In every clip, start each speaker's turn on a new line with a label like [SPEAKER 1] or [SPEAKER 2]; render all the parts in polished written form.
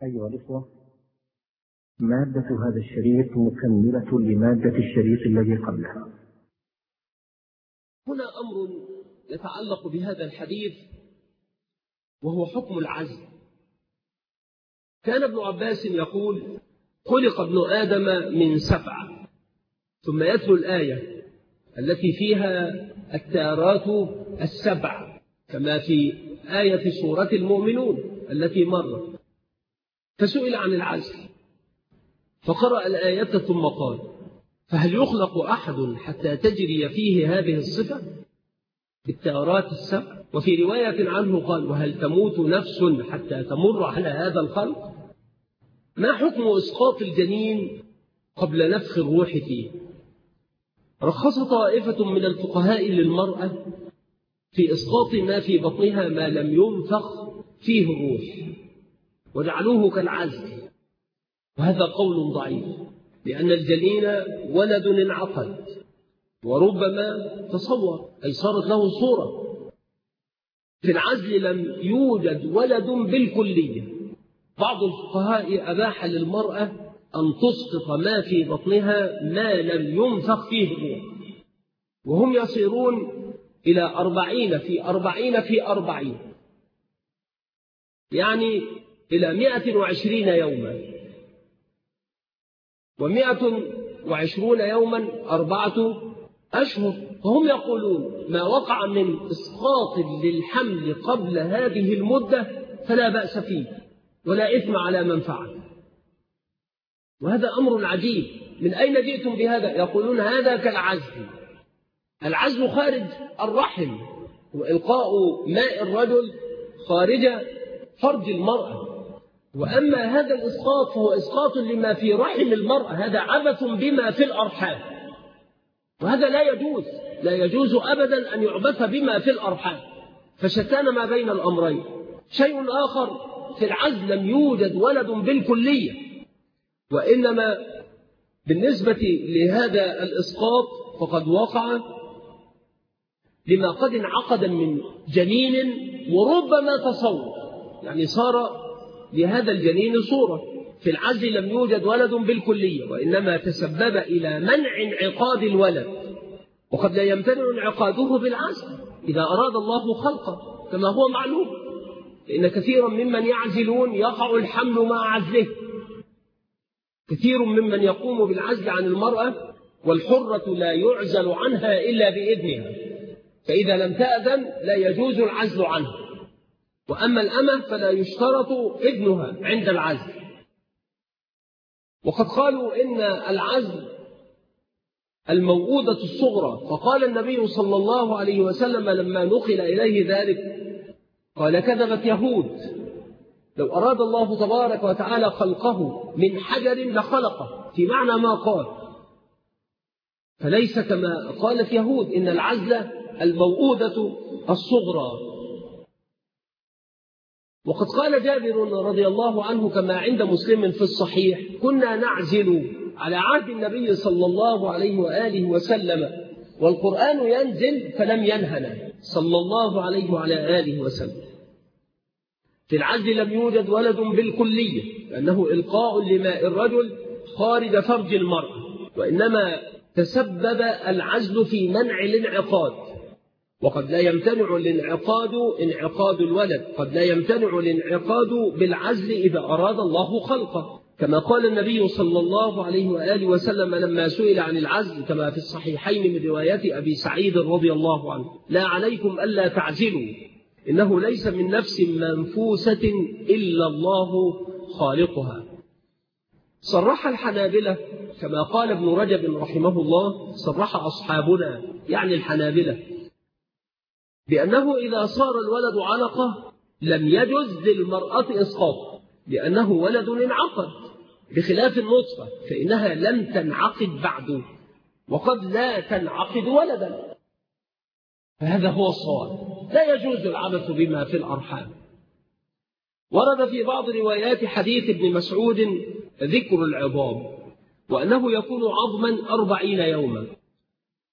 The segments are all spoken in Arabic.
[SPEAKER 1] أيها الإخوة، مادة هذا الشريط مكملة لمادة الشريط الذي قبله.
[SPEAKER 2] هنا أمر يتعلق بهذا الحديث وهو حكم العزل. كان ابن عباس يقول: خلق ابن آدم من 7، ثم يتلو الآية التي فيها التارات 7 كما في آية سورة المؤمنون التي مرت، فسئل عن العزل فقرأ الآية ثم قال: فهل يخلق أحد حتى تجري فيه هذه الصفة بالتارات 7؟ وفي رواية عنه قال: وهل تموت نفس حتى تمر على هذا الخلق؟ ما حكم إسقاط الجنين قبل نفخ الروح فيه؟ رخص طائفة من الفقهاء للمرأة في إسقاط ما في بطنها ما لم ينفخ فيه الروح وجعلوه كالعزل، وهذا قول ضعيف، لأن الجنين ولد انعقد وربما تصور أي صارت له صورة. في العزل لم يوجد ولد بالكلية. بعض الفقهاء أباح للمرأة أن تسقط ما في بطنها ما لم ينفخ فيه الروح، وهم يصيرون إلى 40 في 40 في 40، يعني إلى 120 يوما، و120 يوما 4 أشهر. فهم يقولون ما وقع من إسقاط للحمل قبل هذه المدة فلا بأس فيه ولا إثم على من فعل. وهذا أمر عجيب، من أين جئتم بهذا؟ يقولون هذا كالعزل. العزل خارج الرحم، وإلقاء ماء الرجل خارج فرج المرأة، وأما هذا الإسقاط فهو إسقاط لما في رحم المرأة، هذا عبث بما في الأرحام، وهذا لا يجوز أبدا أن يعبث بما في الأرحام، فشتان ما بين الأمرين. شيء آخر، في العزل لم يوجد ولد بالكلية، وإنما بالنسبة لهذا الإسقاط فقد وقع لما قد انعقد من جنين وربما تصور، يعني صار لهذا الجنين صورة. في العزل لم يوجد ولد بالكلية، وإنما تسبب إلى منع انعقاد الولد، وقد لا يمتنع انعقاده بالعزل إذا أراد الله خلقه كما هو معلوم، لأن كثيرا ممن يعزلون يقع الحمل مع عزله. كثير ممن يقوم بالعزل عن المرأة والحرة لا يعزل عنها إلا بإذنها، فإذا لم تأذن لا يجوز العزل عنها، وأما الأمة فلا يشترط إذنها عند العزل. وقد قالوا إن العزل الموؤودة الصغرى، فقال النبي صلى الله عليه وسلم لما نقل إليه ذلك قال: كذبت يهود، لو أراد الله تبارك وتعالى خلقه من حجر لخلقه، في معنى ما قال، فليس كما قالت يهود إن العزل الموؤودة الصغرى. وقد قال جابر رضي الله عنه كما عند مسلم في الصحيح: كنا نعزل على عهد النبي صلى الله عليه وآله وسلم والقرآن ينزل فلم ينهنا صلى الله عليه وعلى آله وسلم. في العزل لم يوجد ولد بالكلية، لأنه إلقاء لماء الرجل خارج فرج المرأة، وإنما تسبب العزل في منع الانعقاد، وقد لا يمتنع انعقاد الولد، قد لا يمتنع الانعقاد بالعزل إذا أراد الله خلقه، كما قال النبي صلى الله عليه وآله وسلم لما سئل عن العزل كما في الصحيحين من رواية أبي سعيد رضي الله عنه: لا عليكم ألا تعزلوا، إنه ليس من نفس منفوسة إلا الله خالقها. صرح الحنابلة كما قال ابن رجب رحمه الله، صرح أصحابنا يعني الحنابلة بأنه إذا صار الولد علقة لم يجوز للمرأة إسقاطه، لأنه ولد انعقد، بخلاف النطفة فإنها لم تنعقد بعد، وقد لا تنعقد ولدا، فهذا هو الصواب، لا يجوز العبث بما في الأرحام. ورد في بعض روايات حديث ابن مسعود ذكر العظام، وأنه يكون عظما 40 يوما،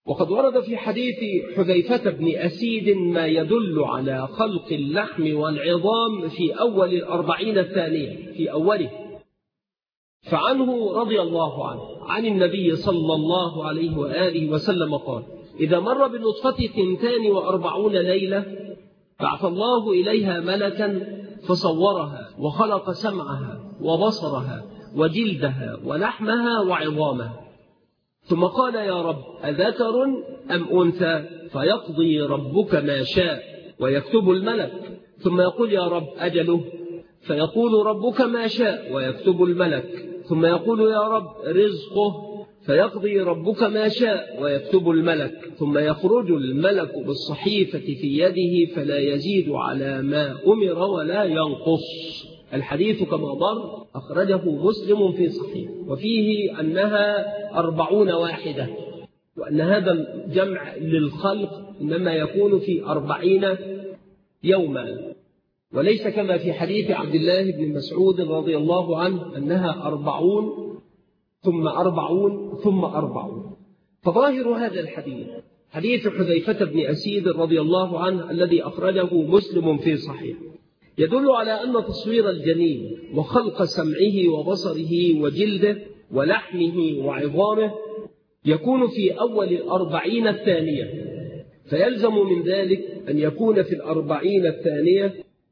[SPEAKER 2] وقد ورد في حديث حذيفة بن أسيد ما يدل على خلق اللحم والعظام في أول 40 الثانية في أوله. فعنه رضي الله عنه عن النبي صلى الله عليه وآله وسلم قال: إذا مر بالنطفة 42 ليلة بعث الله إليها ملكا فصورها وخلق سمعها وبصرها وجلدها ولحمها وعظامها، ثم قال: يا رب أذكر أم أنثى؟ فيقضي ربك ما شاء ويكتب الملك، ثم يقول: يا رب أجله؟ فيقول ربك ما شاء ويكتب الملك، ثم يقول: يا رب رزقه؟ فيقضي ربك ما شاء ويكتب الملك، ثم يخرج الملك بالصحيفة في يده فلا يزيد على ما أمر ولا ينقص. الحديث كما مر أخرجه مسلم في صحيح، وفيه أنها 40 واحدة، وأن هذا الجمع للخلق إنما يكون في 40 يوما، وليس كما في حديث عبد الله بن مسعود رضي الله عنه أنها 40 ثم 40 ثم 40. فظاهر هذا الحديث حديث حذيفة بن أسيد رضي الله عنه الذي أخرجه مسلم في صحيح يدل على أن تصوير الجنين وخلق سمعه وبصره وجلده ولحمه وعظامه يكون في أول 40 الثانية، فيلزم من ذلك أن يكون في 40 الثانية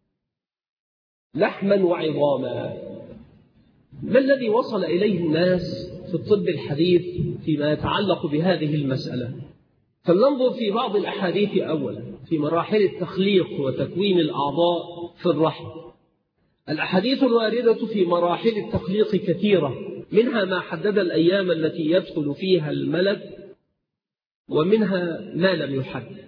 [SPEAKER 2] لحما وعظاما. ما الذي وصل إليه الناس في الطب الحديث فيما يتعلق بهذه المسألة؟ فلننظر في بعض الأحاديث أولا في مراحل التخليق وتكوين الأعضاء في الرحم. الأحاديث الواردة في مراحل التخليق كثيرة، منها ما حدد الأيام التي يدخل فيها الملك، ومنها ما لم يحدد.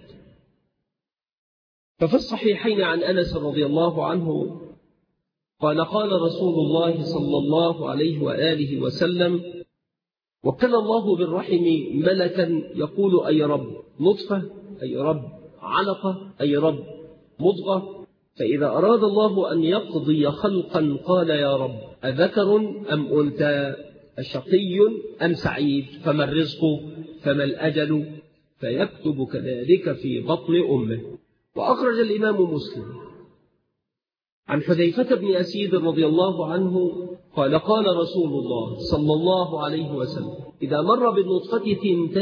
[SPEAKER 2] ففي الصحيحين عن أنس رضي الله عنه قال: قال رسول الله صلى الله عليه وآله وسلم: وكل الله بالرحم ملكا يقول: أي رب نطفة، أي رب علقة، أي رب مضغة، فإذا أراد الله أن يقضي خلقا قال: يا رب أذكر أم أنثى؟ أشقي أم سعيد؟ فما الرزق؟ فما الأجل؟ فيكتب كذلك في بطن أمه. وأخرج الإمام مسلم عن حذيفة بن أسيد رضي الله عنه قال: قال رسول الله صلى الله عليه وسلم: إذا مر بالنطفة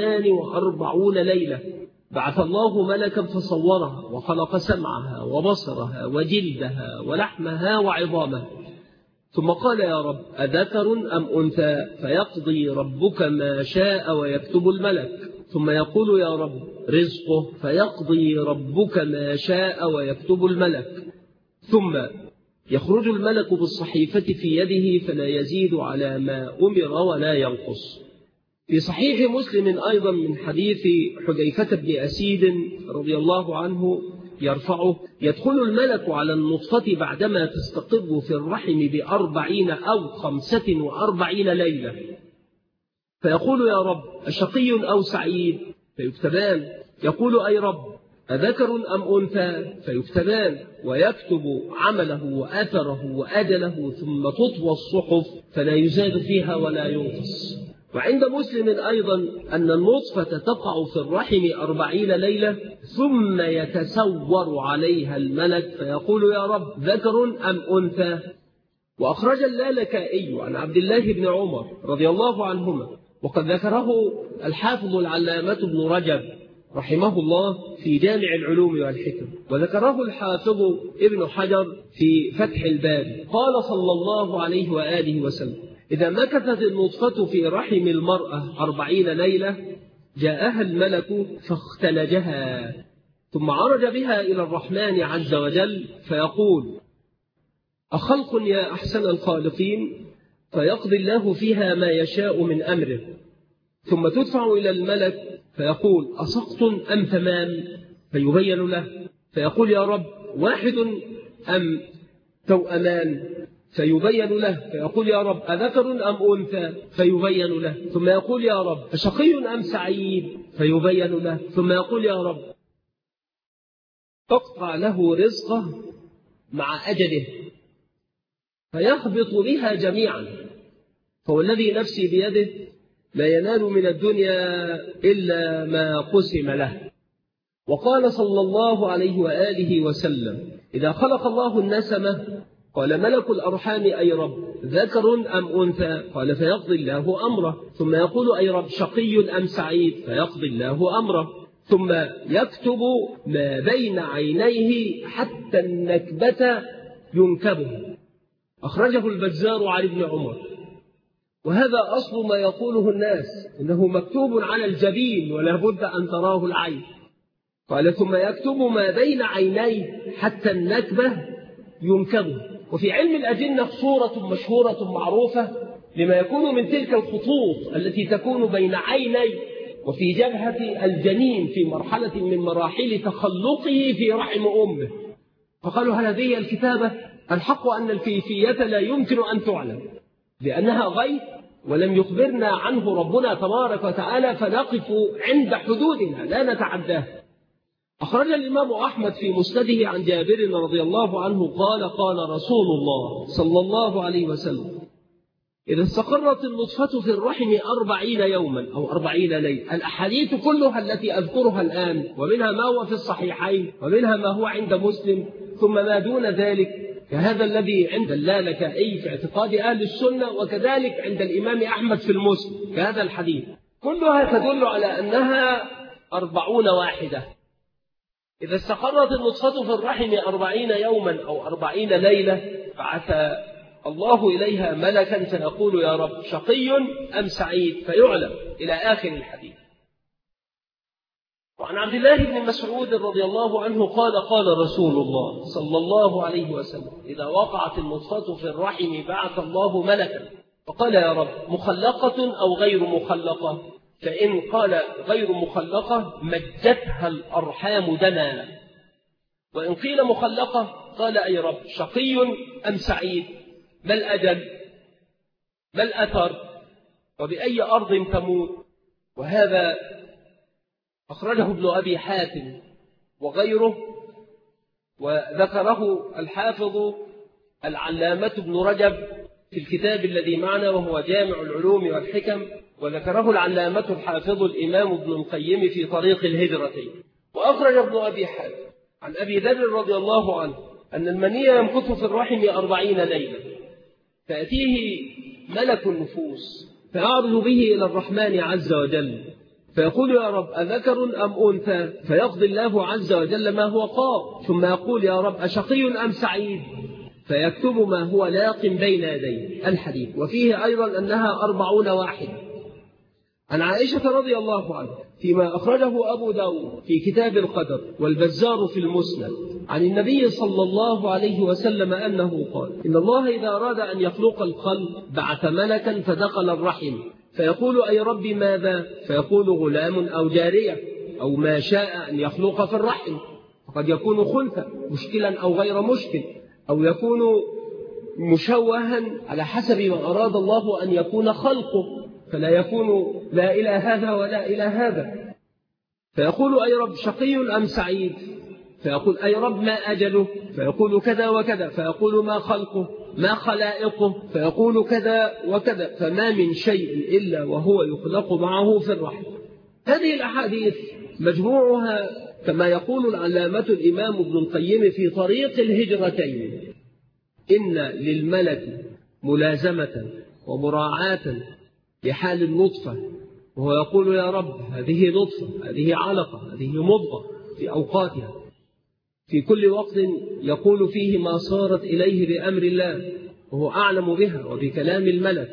[SPEAKER 2] 42 ليلة بعث الله ملكا فصورها وخلق سمعها وبصرها وجلدها ولحمها وعظامها، ثم قال: يا رب أذكر أم أنثى؟ فيقضي ربك ما شاء ويكتب الملك، ثم يقول: يا رب رزقه؟ فيقضي ربك ما شاء ويكتب الملك، ثم يخرج الملك بالصحيفة في يده فلا يزيد على ما أمر ولا ينقص. في صحيح مسلم أيضا من حديث حذيفة بن أسيد رضي الله عنه يرفعه: يدخل الملك على النطفة بعدما تستقر في الرحم 40 أو 45 ليلة، فيقول: يا رب أشقي أو سعيد؟ فيكتبان. يقول: أي رب أذكر أم أنثى؟ فيكتبان، ويكتب عمله وأثره وأجله، ثم تطوى الصحف فلا يزاد فيها ولا ينقص. وعند مسلم أيضا أن النطفة تقع في الرحم 40 ليلة ثم يتسور عليها الملك فيقول: يا رب ذكر أم أنثى؟ وأخرج اللالكائي عن عبد الله بن عمر رضي الله عنهما، وقد ذكره الحافظ العلامة ابن رجب رحمه الله في جامع العلوم والحكم، وذكره الحافظ ابن حجر في فتح الباري، قال صلى الله عليه وآله وسلم: إذا مكثت النطفة في رحم المرأة 40 ليلة جاءها الملك فاختلجها، ثم عرج بها إلى الرحمن عز وجل فيقول: أخلق يا أحسن الخالقين؟ فيقضي الله فيها ما يشاء من أمره، ثم تدفع إلى الملك فيقول: أسقط أم ثمان؟ فيبين له، فيقول: يا رب واحد أم توأمان؟ فيبين له، فيقول: يا رب أذكر أم أنثى؟ فيبين له، ثم يقول: يا رب أشقي أم سعيد؟ فيبين له، ثم يقول: يا رب تقطع له رزقه مع أجله، فيهبط بها جميعا. فوالذي نفسي بيده لا ينال من الدنيا إلا ما قسم له. وقال صلى الله عليه وآله وسلم: إذا خلق الله النسمة قال ملك الأرحام: أي رب، ذكر أم أنثى؟ قال: فيقضي الله أمره. ثم يقول: أي رب، شقي أم سعيد؟ فيقضي الله أمره. ثم يكتب ما بين عينيه حتى النكبة ينكبه. أخرجه البزار عن ابن عمر. وهذا أصل ما يقوله الناس، إنه مكتوب على الجبين ولا بد أن تراه العين. قال: ثم يكتب ما بين عينيه حتى النكبة ينكبه. وفي علم الأجنة صورة مشهورة معروفة لما يكون من تلك الخطوط التي تكون بين عيني وفي جبهة الجنين في مرحلة من مراحل تخلقه في رحم أمه. فقالوا: هل هذه الكتابة؟ الحق أن الكيفية لا يمكن أن تعلم لأنها غيب ولم يخبرنا عنه ربنا تبارك وتعالى، فنقف عند حدودنا لا نتعداه. أخرج الإمام أحمد في مسنده عن جابر رضي الله عنه قال: قال رسول الله صلى الله عليه وسلم: إذا استقرت النطفة في الرحم 40 يوما أو 40 ليلة. الأحاديث كلها التي أذكرها الآن، ومنها ما هو في الصحيحين ومنها ما هو عند مسلم، ثم ما دون ذلك كهذا الذي عند اللالكائي في اعتقاد أهل السنة، وكذلك عند الإمام أحمد في المسند كهذا الحديث، كلها تدل على أنها 40 واحدة. إذا استقرت النطفة في الرحم 40 يوما أو 40 ليلة بعث الله إليها ملكا فيقول: يا رب، شقي أم سعيد؟ فيعلم إلى آخر الحديث. وعن عبد الله بن مسعود رضي الله عنه قال: قال رسول الله صلى الله عليه وسلم: إذا وقعت النطفة في الرحم بعث الله ملكا فقال: يا رب، مخلقة أو غير مخلقة؟ فإن قال غير مخلقة مجتها الأرحام دما، وإن قيل مخلقة قال: أي رب، شقي أم سعيد؟ ما الأجل؟ ما الأثر؟ وبأي أرض تموت؟ وهذا أخرجه ابن أبي حاتم وغيره، وذكره الحافظ العلامة ابن رجب في الكتاب الذي معنا وهو جامع العلوم والحكم، وذكره العلامة الحافظ الإمام ابن القيم في طريق الهجرتين. وأخرج ابن أبي حاتم عن أبي ذر رضي الله عنه أن المني يمكث في الرحم 40 ليلة، فيأتيه ملك النفوس فيعرض به إلى الرحمن عز وجل فيقول: يا رب، أذكر أم أنثى؟ فيقضي الله عز وجل ما هو قال، ثم يقول: يا رب، أشقي أم سعيد؟ فيكتب ما هو لاق بين يديه. الحديث. وفيه أيضا أنها 40 واحدة. عن عائشة رضي الله عنها فيما أخرجه أبو داود في كتاب القدر والبزار في المسند عن النبي صلى الله عليه وسلم أنه قال: إن الله إذا أراد أن يخلق الخلق بعث ملكا فدخل الرحم فيقول: أي رب، ماذا؟ فيقول: غلام أو جارية أو ما شاء أن يخلق في الرحم. قد يكون خلفا مشكلا أو غير مشكل، أو يكون مشوها على حسب ما أراد الله أن يكون خلقه، فلا يكون لا إلى هذا ولا إلى هذا. فيقول: أي رب، شقي أم سعيد؟ فيقول: أي رب، ما أجله؟ فيقول: كذا وكذا. فيقول: ما خلقه؟ ما خلائقه؟ فيقول: كذا وكذا. فما من شيء إلا وهو يخلق معه في الرحم. هذه الأحاديث مجموعها كما يقول العلامة الإمام ابن القيم في طريق الهجرتين: إن للملك ملازمة ومراعاة لحال النطفة، وهو يقول: يا رب، هذه نطفة، هذه علقة، هذه مضغة، في أوقاتها في كل وقت يقول فيه ما صارت إليه بأمر الله، وهو أعلم بها وبكلام الملك.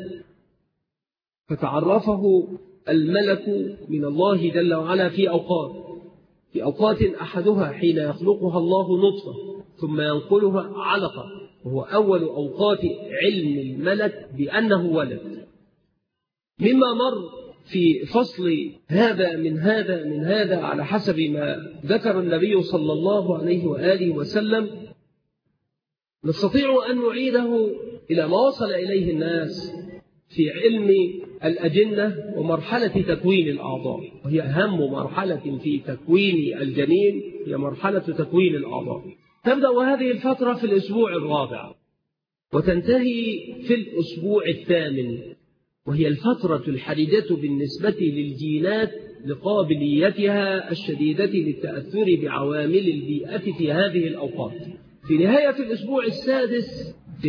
[SPEAKER 2] فتعرفه الملك من الله جل وعلا في أوقات أحدها حين يخلقها الله نطفة ثم ينقلها علقة، وهو أول أوقات علم الملك بأنه ولد. مما مر في فصل هذا من هذا على حسب ما ذكر النبي صلى الله عليه وآله وسلم، نستطيع أن نعيده إلى ما وصل إليه الناس في علم الأجنة ومرحلة تكوين الأعضاء، وهي أهم مرحلة في تكوين الجنين، هي مرحلة تكوين الأعضاء. تبدأ هذه الفترة في الأسبوع الرابع وتنتهي في الأسبوع الثامن، وهي الفترة الحرجة بالنسبة للجينات لقابليتها الشديدة للتأثر بعوامل البيئة في هذه الأوقات. في نهاية الأسبوع السادس في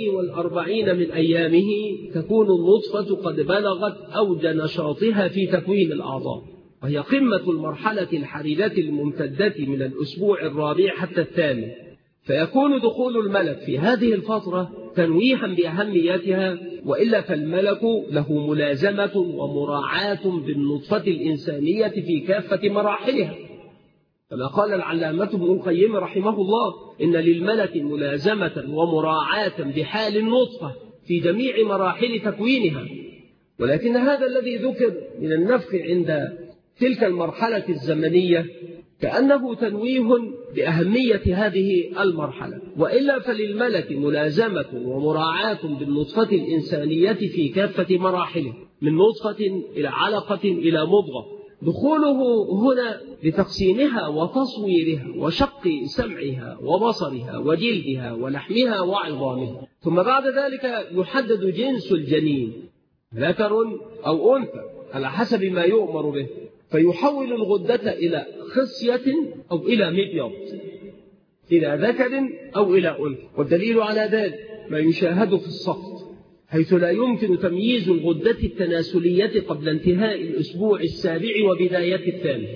[SPEAKER 2] 42 من أيامه تكون النطفة قد بلغت أوج نشاطها في تكوين الأعضاء، وهي قمة المرحلة الحرجة الممتدة من الأسبوع الرابع حتى الثامن. فيكون دخول الملك في هذه الفترة تنويها بأهميتها، وإلا فالملك له ملازمة ومراعاة بالنطفة الإنسانية في كافة مراحلها، كما قال العلامة ابن القيم رحمه الله: إن للملك ملازمة ومراعاة بحال النطفة في جميع مراحل تكوينها. ولكن هذا الذي ذكر من النفخ عند تلك المرحلة الزمنية كأنه تنويه بأهمية هذه المرحلة، وإلا فللملك ملازمة ومراعاة بالنطفة الإنسانية في كافة مراحله، من نطفة إلى علقة إلى مضغة. دخوله هنا لتقسيمها وتصويرها وشق سمعها وبصرها وجلدها ولحمها وعظامها. ثم بعد ذلك يحدد جنس الجنين، ذكر أو أنثى على حسب ما يؤمر به، فيحول الغدة إلى خصية أو إلى مبيض، إلى ذكر أو إلى أنثى. والدليل على ذلك ما يشاهد في السقط، حيث لا يمكن تمييز الغدة التناسلية قبل انتهاء الأسبوع السابع وبداية الثامن،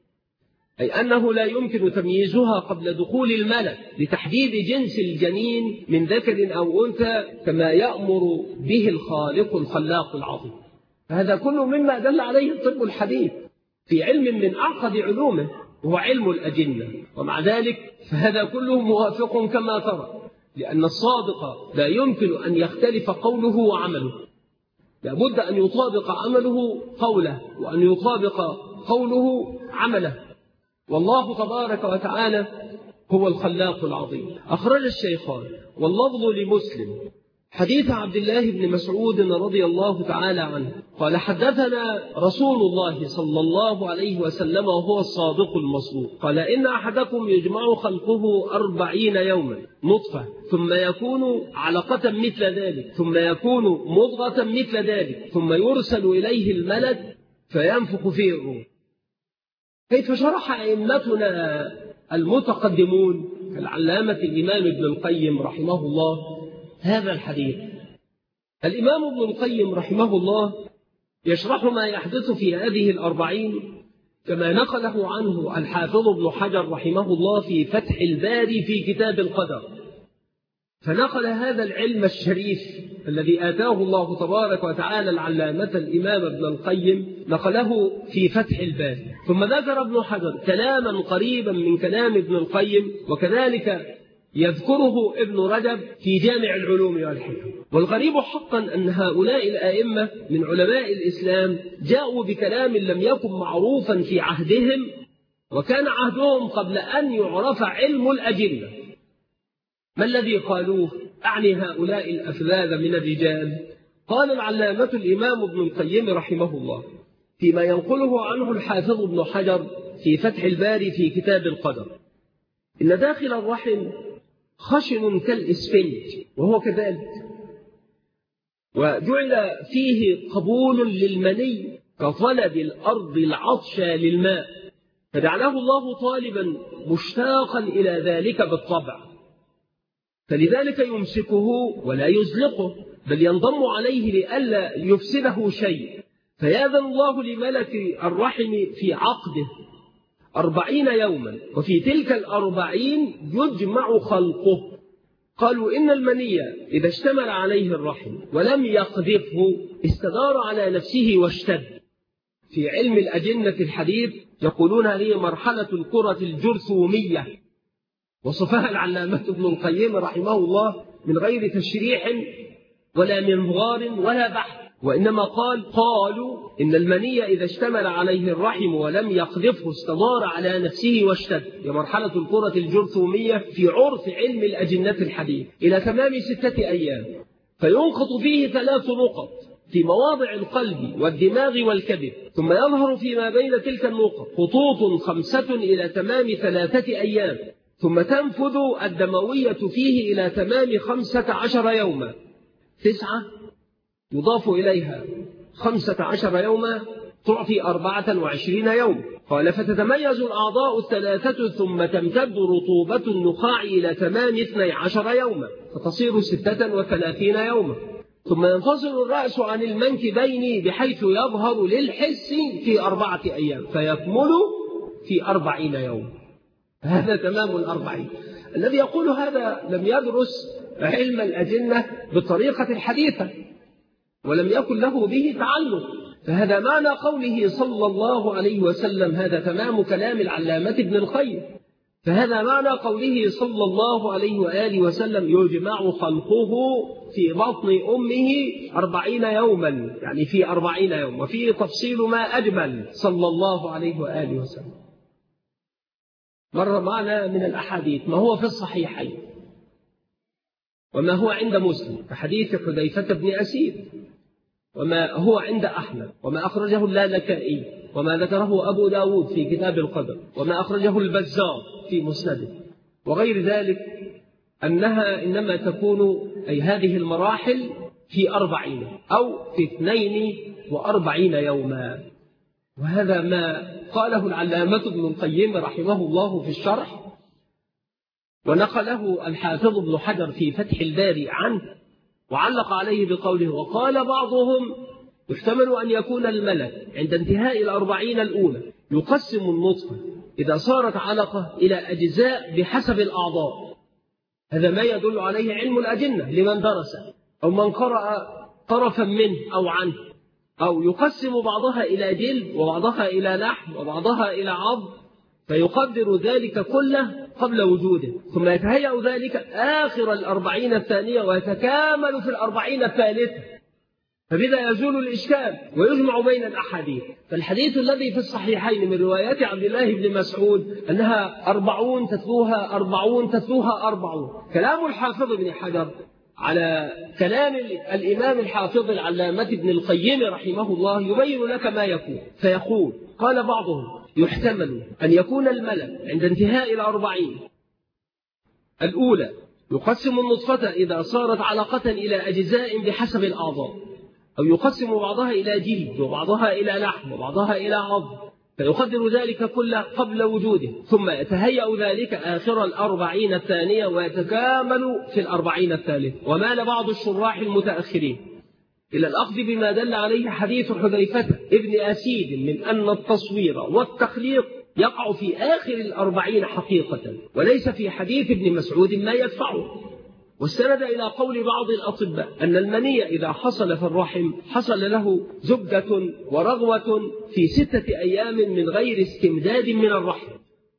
[SPEAKER 2] أي أنه لا يمكن تمييزها قبل دخول الملك لتحديد جنس الجنين من ذكر أو أنثى كما يأمر به الخالق الخلاق العظيم. هذا كله مما دل عليه الطب الحديث في علم من أعقد علومه، وهو علم الأجنة. ومع ذلك فهذا كله موافق كما ترى، لأن الصادق لا يمكن أن يختلف قوله وعمله، لابد أن يطابق عمله قوله وأن يطابق قوله عمله. والله تبارك وتعالى هو الخلاق العظيم. أخرج الشيخان واللفظ لمسلم حديث عبد الله بن مسعود رضي الله تعالى عنه قال: حدثنا رسول الله صلى الله عليه وسلم وهو الصادق المصدوق قال: إن أحدكم يجمع خلقه 40 يوما نطفة، ثم يكون علقة مثل ذلك، ثم يكون مضغة مثل ذلك، ثم يرسل إليه الملك فينفخ فيه الروح. كيف شرح أئمتنا المتقدمون كالعلامة الإمام ابن القيم رحمه الله هذا الحديث؟ الإمام ابن القيم رحمه الله يشرح ما يحدث في هذه 40 كما نقله عنه الحافظ ابن حجر رحمه الله في فتح الباري في كتاب القدر، فنقل هذا العلم الشريف الذي آتاه الله تبارك وتعالى العلامة الإمام ابن القيم نقله في فتح الباري. ثم ذكر ابن حجر كلاما قريبا من كلام ابن القيم، وكذلك يذكره ابن رجب في جامع العلوم والحكم. والغريب حقا أن هؤلاء الآئمة من علماء الإسلام جاءوا بكلام لم يكن معروفا في عهدهم، وكان عهدهم قبل أن يعرف علم الأجنة. ما الذي قالوه؟ أعني هؤلاء الأفذاذ من الرجال. قال العلامة الإمام ابن القيم رحمه الله فيما ينقله عنه الحافظ ابن حجر في فتح الباري في كتاب القدر: إن داخل الرحم خشن كالإسفنج، وهو كذلك، وجعل فيه قبول للمني كطلب الأرض العطش للماء، فجعله الله طالبا مشتاقا إلى ذلك بالطبع، فلذلك يمسكه ولا يزلقه، بل ينضم عليه لئلا يفسده شيء، فيأذن الله لملك الرحم في عقده 40 يوما، وفي تلك 40 يجمع خلقه. قالوا إن المني إذا اشتمل عليه الرحم ولم يقذفه استدار على نفسه واشتد. في علم الأجنة الحديث يقولون هذه مرحلة الكرة الجرثومية، وصفها العلامة ابن القيم رحمه الله من غير تشريح ولا منظار ولا بحث، وإنما قالوا إن المني إذا اشتمل عليه الرحم ولم يقذفه استدار على نفسه واشتد، هي مرحلة الكرة الجرثومية في عرف علم الأجنة الحديث، إلى تمام 6 أيام، فينقط فيه 3 نقط في مواضع القلب والدماغ والكبد، ثم يظهر فيما بين تلك النقط خطوط 5 إلى تمام 3 أيام، ثم تنفذ الدموية فيه إلى تمام 15 يوما، 9 يضاف إليها 15 يوما تعطي 24 يوم. قال فتتميز الأعضاء الثلاثة ثم تمتد رطوبة النخاع إلى تمام 12 يوما فتصير 36 يوما، ثم ينفصل الرأس عن المنكبين بحيث يظهر للحس في 4 أيام فيكمل في 40 يوم. هذا تمام 40. الذي يقول هذا لم يدرس علم الأجنة بالطريقة الحديثة ولم يكن له به تعلق، فهذا معنى قوله صلى الله عليه وسلم هذا تمام كلام العلامة ابن القيم. فهذا معنى قوله صلى الله عليه وآله وسلم يجمع خلقه في بطن أمه 40 يوما، يعني في 40 يوم، وفيه تفصيل ما أجمل صلى الله عليه وآله وسلم. مر معنا من الأحاديث ما هو في الصحيحين وما هو عند مسلم كحديث حذيفة بن أسيد، وما هو عند أحمد، وما أخرجه اللالكائي، وما ذكره أبو داود في كتاب القدر، وما أخرجه البزار في مسنده، وغير ذلك أنها إنما تكون أي هذه المراحل في 40 أو في 42 يوما. وهذا ما قاله العلامة ابن القيم رحمه الله في الشرح، ونقله الحافظ ابن حجر في فتح الباري عنه وعلق عليه بقوله وقال بعضهم يحتمل أن يكون الملك عند انتهاء 40 الأولى يقسم النطفة إذا صارت علقة إلى أجزاء بحسب الأعضاء. هذا ما يدل عليه علم الأجنة لمن درس أو من قرأ طرفا منه أو عنه، أو يقسم بعضها إلى جلد وبعضها إلى لحم وبعضها إلى عظم فيقدر ذلك كله قبل وجوده، ثم يتهيأ ذلك آخر 40 الثانية ويتكامل في 40 الثالثة، فبذا يزول الإشكال ويجمع بين الأحاديث. فالحديث الذي في الصحيحين من روايات عبد الله بن مسعود أنها 40 تتلوها 40 تتلوها 40، كلام الحافظ ابن حجر على كلام الإمام الحافظ العلامة ابن القيم رحمه الله يبين لك ما يكون، فيقول قال بعضهم يحتمل أن يكون الملك عند انتهاء 40 الأولى يقسم النطفة إذا صارت علقة إلى أجزاء بحسب الأعضاء، أو يقسم بعضها إلى جلد وبعضها إلى لحم وبعضها إلى عظم فيقدر ذلك كله قبل وجوده، ثم يتهيأ ذلك آخر 40 الثانية ويتكامل في 40 الثالثة. ومال بعض الشراح المتأخرين إلى الأخذ بما دل عليه حديث حذيفة ابن أسيد من أن التصوير والتخليق يقع في آخر 40 حقيقة وليس في حديث ابن مسعود ما يدفعه، واستند إلى قول بعض الأطباء أن المني إذا حصل في الرحم حصل له زبدة ورغوة في 6 أيام من غير استمداد من الرحم.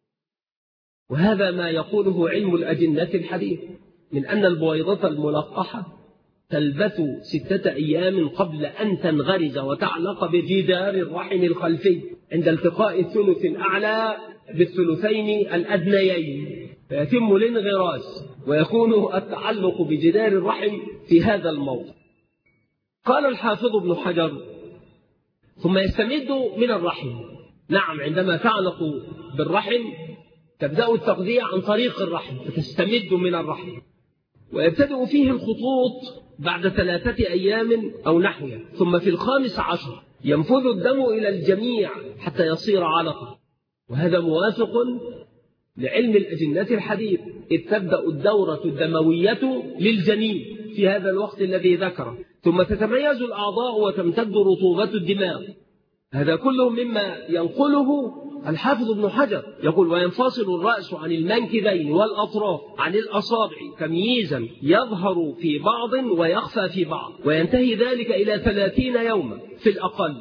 [SPEAKER 2] وهذا ما يقوله علم الأجنة الحديث من أن البويضة الملقحة تلبث 6 أيام قبل أن تنغرز وتعلق بجدار الرحم الخلفي عند التقاء الثلث الأعلى بالثلثين الأدنيين، فيتم الانغراس ويكون التعلق بجدار الرحم في هذا الموضع. قال الحافظ ابن حجر ثم يستمد من الرحم. نعم، عندما تعلق بالرحم تبدأ التغذية عن طريق الرحم فتستمد من الرحم، ويبتدأ فيه الخطوط بعد 3 أيام أو نحوها، ثم في 15 ينفذ الدم إلى الجميع حتى يصير علقة. وهذا موافق لعلم الأجنة الحديث، إذ تبدأ الدورة الدموية للجنين في هذا الوقت الذي ذكره، ثم تتميز الأعضاء وتمتد رطوبة الدماغ. هذا كله مما ينقله الحافظ ابن حجر، يقول وينفصل الرأس عن المنكبين والأطراف عن الأصابع تمييزا يظهر في بعض ويخفى في بعض، وينتهي ذلك إلى 30 يوما في الأقل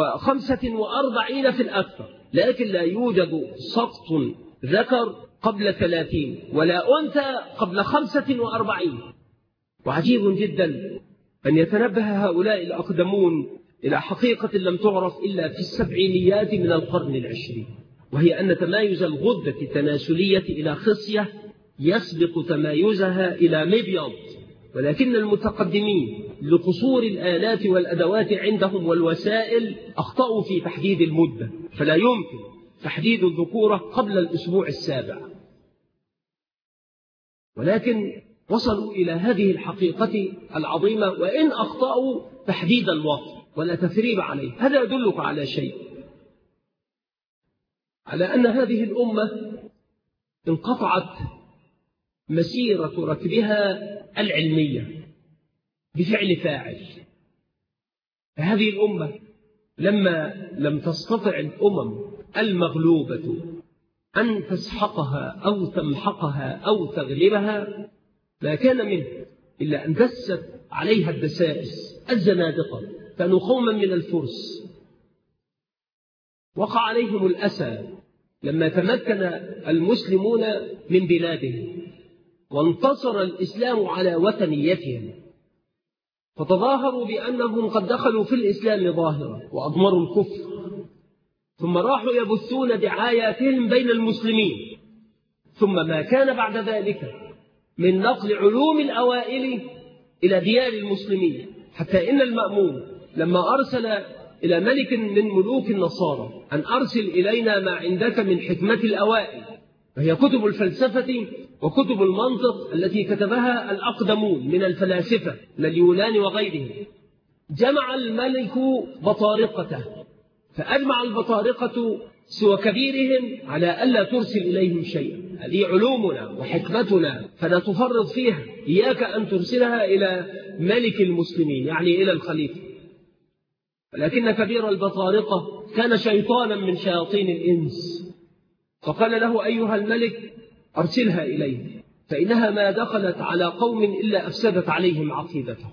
[SPEAKER 2] و45 في الأكثر، لكن لا يوجد سقط ذكر قبل 30 ولا أنثى قبل 45. وعجيب جدا أن يتنبه هؤلاء الأقدمون إلى حقيقة لم تعرف إلا في السبعينيات من القرن العشرين، وهي أن تمايز الغدة التناسلية إلى خصية يسبق تمايزها إلى مبيض، ولكن المتقدمين لقصور الآلات والأدوات عندهم والوسائل أخطأوا في تحديد المدة، فلا يمكن تحديد الذكورة قبل الأسبوع السابع. ولكن وصلوا إلى هذه الحقيقة العظيمة، وإن أخطأوا تحديد الوقت ولا تثريب عليه. هذا يدلك على شيء، على أن هذه الأمة انقطعت مسيرة ركبها العلمية بفعل فاعل. هذه الأمة لما لم تستطع الأمم المغلوبة أن تسحقها أو تمحقها أو تغلبها، ما كان منه إلا أن دست عليها الدسائس الزنادقة. كانوا قوما من الفرس، وقع عليهم الأسى لما تمكن المسلمون من بلادهم وانتصر الإسلام على وثنيتهم، فتظاهروا بأنهم قد دخلوا في الإسلام ظاهرة وأضمروا الكفر، ثم راحوا يبثون دعاياتهم بين المسلمين. ثم ما كان بعد ذلك من نقل علوم الأوائل إلى ديار المسلمين، حتى إن المأمون لما أرسل إلى ملك من ملوك النصارى أن أرسل إلينا ما عندك من حكمة الأوائل، وهي كتب الفلسفة وكتب المنطق التي كتبها الأقدمون من الفلاسفة من اليونان وغيرهم، جمع الملك بطارقته، فأجمع البطارقة سوى كبيرهم على ألا ترسل إليهم شيئا. هذه علومنا وحكمتنا فلا تفرط فيها، إياك أن ترسلها إلى ملك المسلمين، يعني إلى الخليفة. ولكن كبير البطارقة كان شيطانا من شياطين الإنس، فقال له: أيها الملك أرسلها إليه، فإنها ما دخلت على قوم إلا أفسدت عليهم عقيدتهم.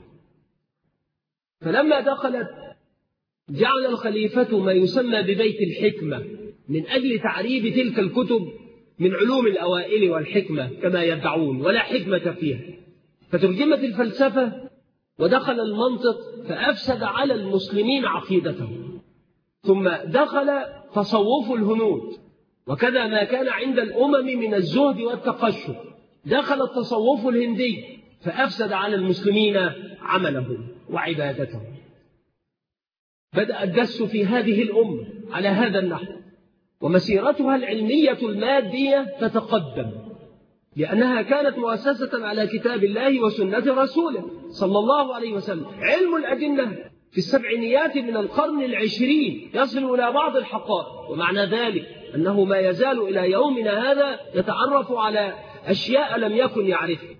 [SPEAKER 2] فلما دخلت جعل الخليفة ما يسمى ببيت الحكمة من أجل تعريب تلك الكتب من علوم الأوائل والحكمة كما يدعون، ولا حكمة فيها. فترجمت الفلسفة ودخل المنطق فأفسد على المسلمين عقيدتهم. ثم دخل تصوف الهنود، وكذا ما كان عند الأمم من الزهد والتقشف، دخل التصوف الهندي فأفسد على المسلمين عملهم وعبادتهم. بدأ الدس في هذه الأمة على هذا النحو، ومسيرتها العلمية المادية تتقدم، لأنها كانت مؤسسة على كتاب الله وسنة رسوله صلى الله عليه وسلم. علم الأجنة في السبعينيات من القرن العشرين يصل إلى بعض الحقائق، ومعنى ذلك أنه ما يزال إلى يومنا هذا يتعرف على أشياء لم يكن يعرفها.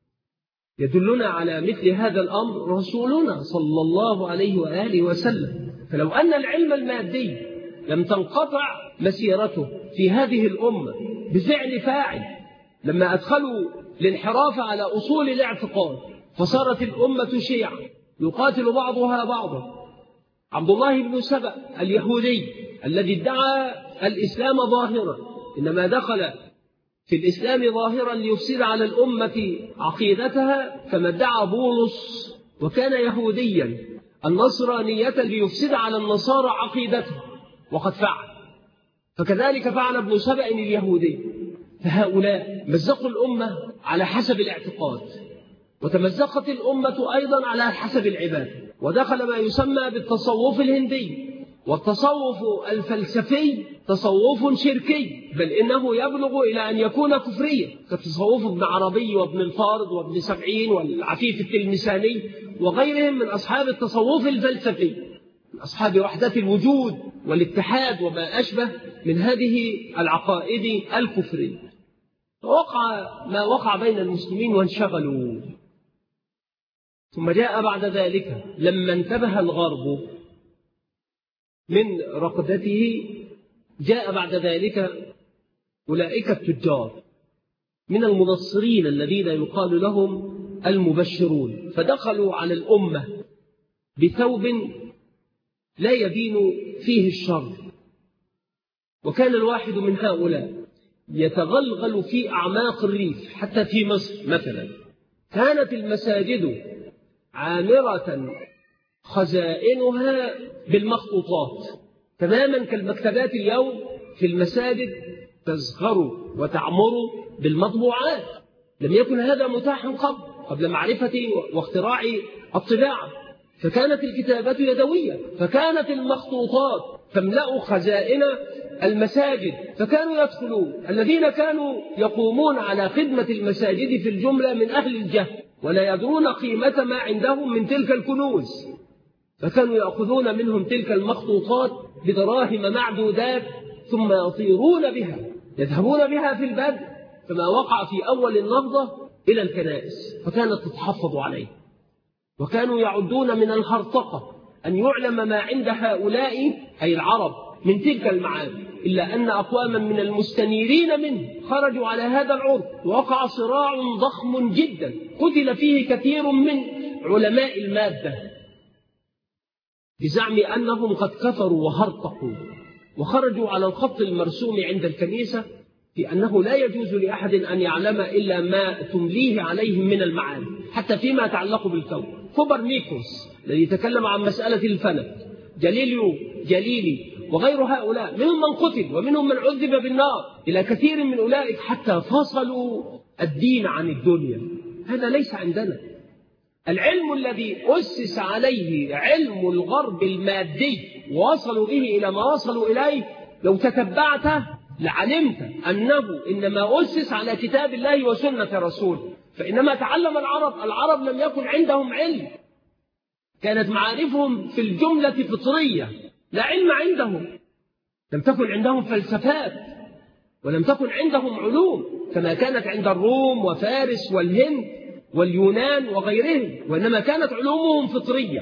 [SPEAKER 2] يدلنا على مثل هذا الأمر رسولنا صلى الله عليه وآله وسلم. فلو أن العلم المادي لم تنقطع مسيرته في هذه الأمة بفعل فاعل، لما أدخلوا الانحراف على أصول الاعتقاد فصارت الأمة شيعا يقاتل بعضها بعضا. عبد الله بن سبأ اليهودي الذي ادعى الإسلام ظاهرا، إنما دخل في الإسلام ظاهرا ليفسد على الأمة عقيدتها، كما ادعى بولس وكان يهوديا النصرانية ليفسد على النصارى عقيدتها، وقد فعل. فكذلك فعل ابن سبأ اليهودي. فهؤلاء مزقوا الأمة على حسب الاعتقاد، وتمزقت الأمة أيضا على حسب العبادة، ودخل ما يسمى بالتصوف الهندي. والتصوف الفلسفي تصوف شركي، بل إنه يبلغ إلى أن يكون كفريا، كتصوف ابن عربي وابن الفارض وابن سبعين والعفيف التلمساني وغيرهم من أصحاب التصوف الفلسفي، من أصحاب وحدة الوجود والاتحاد وما أشبه من هذه العقائد الكفرية. فوقع ما وقع بين المسلمين وانشغلوا. ثم جاء بعد ذلك لما انتبه الغرب من رقدته، جاء بعد ذلك أولئك التجار من المنصرين الذين يقال لهم المبشرون، فدخلوا على الأمة بثوب لا يبين فيه الشر. وكان الواحد من هؤلاء يتغلغل في أعماق الريف، حتى في مصر مثلا كانت المساجد عامرة خزائنها بالمخطوطات تماما كالمكتبات اليوم. في المساجد تزخر وتعمر بالمطبوعات، لم يكن هذا متاحا قبل معرفة واختراع الطباعة، فكانت الكتابة يدوية، فكانت المخطوطات تملأ خزائن المساجد فكانوا يدخلون. الذين كانوا يقومون على خدمة المساجد في الجملة من أهل الجهل ولا يدرون قيمة ما عندهم من تلك الكنوز، فكانوا يأخذون منهم تلك المخطوطات بدراهم معدودات ثم يطيرون بها، يذهبون بها في البدء كما وقع في أول النهضة إلى الكنائس، فكانت تتحفظ عليه. وكانوا يعدون من الهرطقة أن يعلم ما عند هؤلاء أي العرب من تلك المعاني، إلا أن أقواما من المستنيرين منه خرجوا على هذا العرض، ووقع صراع ضخم جدا قتل فيه كثير من علماء المادة بزعم أنهم قد كفروا وهرطقوا، وخرجوا على الخط المرسوم عند الكنيسة في أنه لا يجوز لأحد أن يعلم إلا ما تمليه عليهم من المعاني، حتى فيما يتعلق بالكون. كوبرنيكوس الذي تكلم عن مسألة الفلك، جاليليو جاليلي وغير هؤلاء، منهم من قتل ومنهم من عذب بالنار، إلى كثير من أولئك حتى فصلوا الدين عن الدنيا. هذا ليس عندنا. العلم الذي أسس عليه علم الغرب المادي ووصلوا به إلى ما وصلوا إليه لو تتبعته لعلمت أنه إنما أسس على كتاب الله وسنة رسوله. فإنما تعلم العرب لم يكن عندهم علم، كانت معارفهم في الجملة فطرية، لا علم عندهم، لم تكن عندهم فلسفات ولم تكن عندهم علوم كما كانت عند الروم وفارس والهند واليونان وغيرهم، وإنما كانت علومهم فطرية،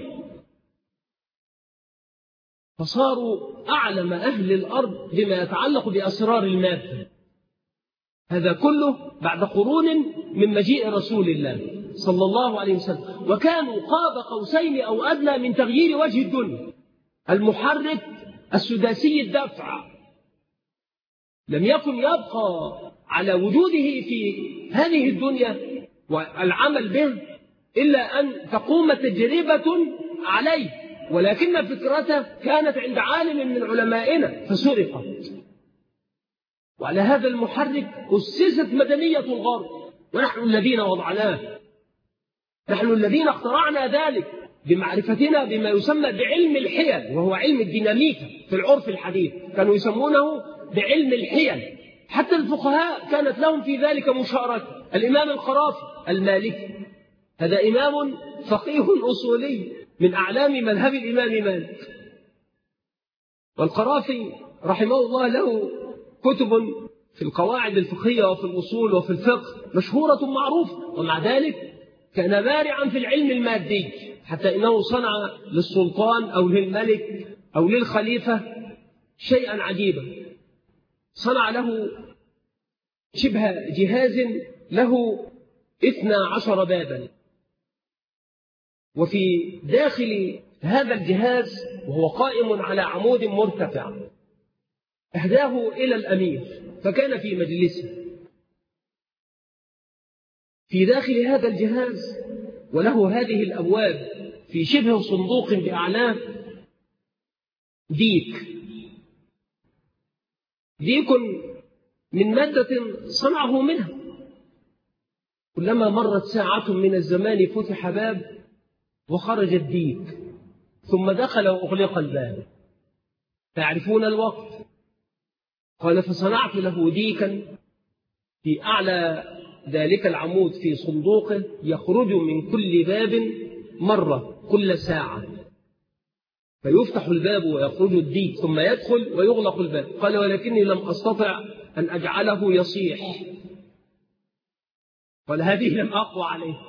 [SPEAKER 2] فصاروا أعلم أهل الأرض بما يتعلق بأسرار المادة. هذا كله بعد قرون من مجيء رسول الله صلى الله عليه وسلم، وكانوا قاب قوسين أو أدنى من تغيير وجه الدنيا. المحرك السداسي الدفع لم يكن يبقى على وجوده في هذه الدنيا والعمل به إلا أن تقوم تجربة عليه، ولكن فكرته كانت عند عالم من علمائنا فسرقت. وعلى هذا المحرك أسست مدنية الغرب، ونحن الذين وضعناه، نحن الذين اخترعنا ذلك بمعرفتنا بما يسمى بعلم الحيل، وهو علم الديناميكا في العرف الحديث، كانوا يسمونه بعلم الحيل. حتى الفقهاء كانت لهم في ذلك مشاركة. الإمام الخرافي المالكي هذا إمام فقيه أصولي من أعلام مذهب الإمام مالك، والقرافي رحمه الله له كتب في القواعد الفقهية وفي الأصول وفي الفقه مشهورة معروفة، ومع ذلك كان بارعا في العلم المادي، حتى إنه صنع للسلطان أو للملك أو للخليفة شيئا عجيبا، صنع له شبه جهاز له 12 بابا، وفي داخل هذا الجهاز وهو قائم على عمود مرتفع أهداه إلى الأمير، فكان في مجلسه في داخل هذا الجهاز وله هذه الأبواب في شبه صندوق بأعلاه ديك من مادة صنعه منها. كلما مرت ساعة من الزمان فتح باب وخرج الديك، ثم دخل وأغلق الباب، تعرفون الوقت؟ قال فصنعت له ديكا في أعلى ذلك العمود في صندوقه يخرج من كل باب مرة كل ساعة، فيفتح الباب ويخرج الديك ثم يدخل ويغلق الباب. قال ولكني لم أستطع أن أجعله يصيح، قال هذه لم أقوى عليه.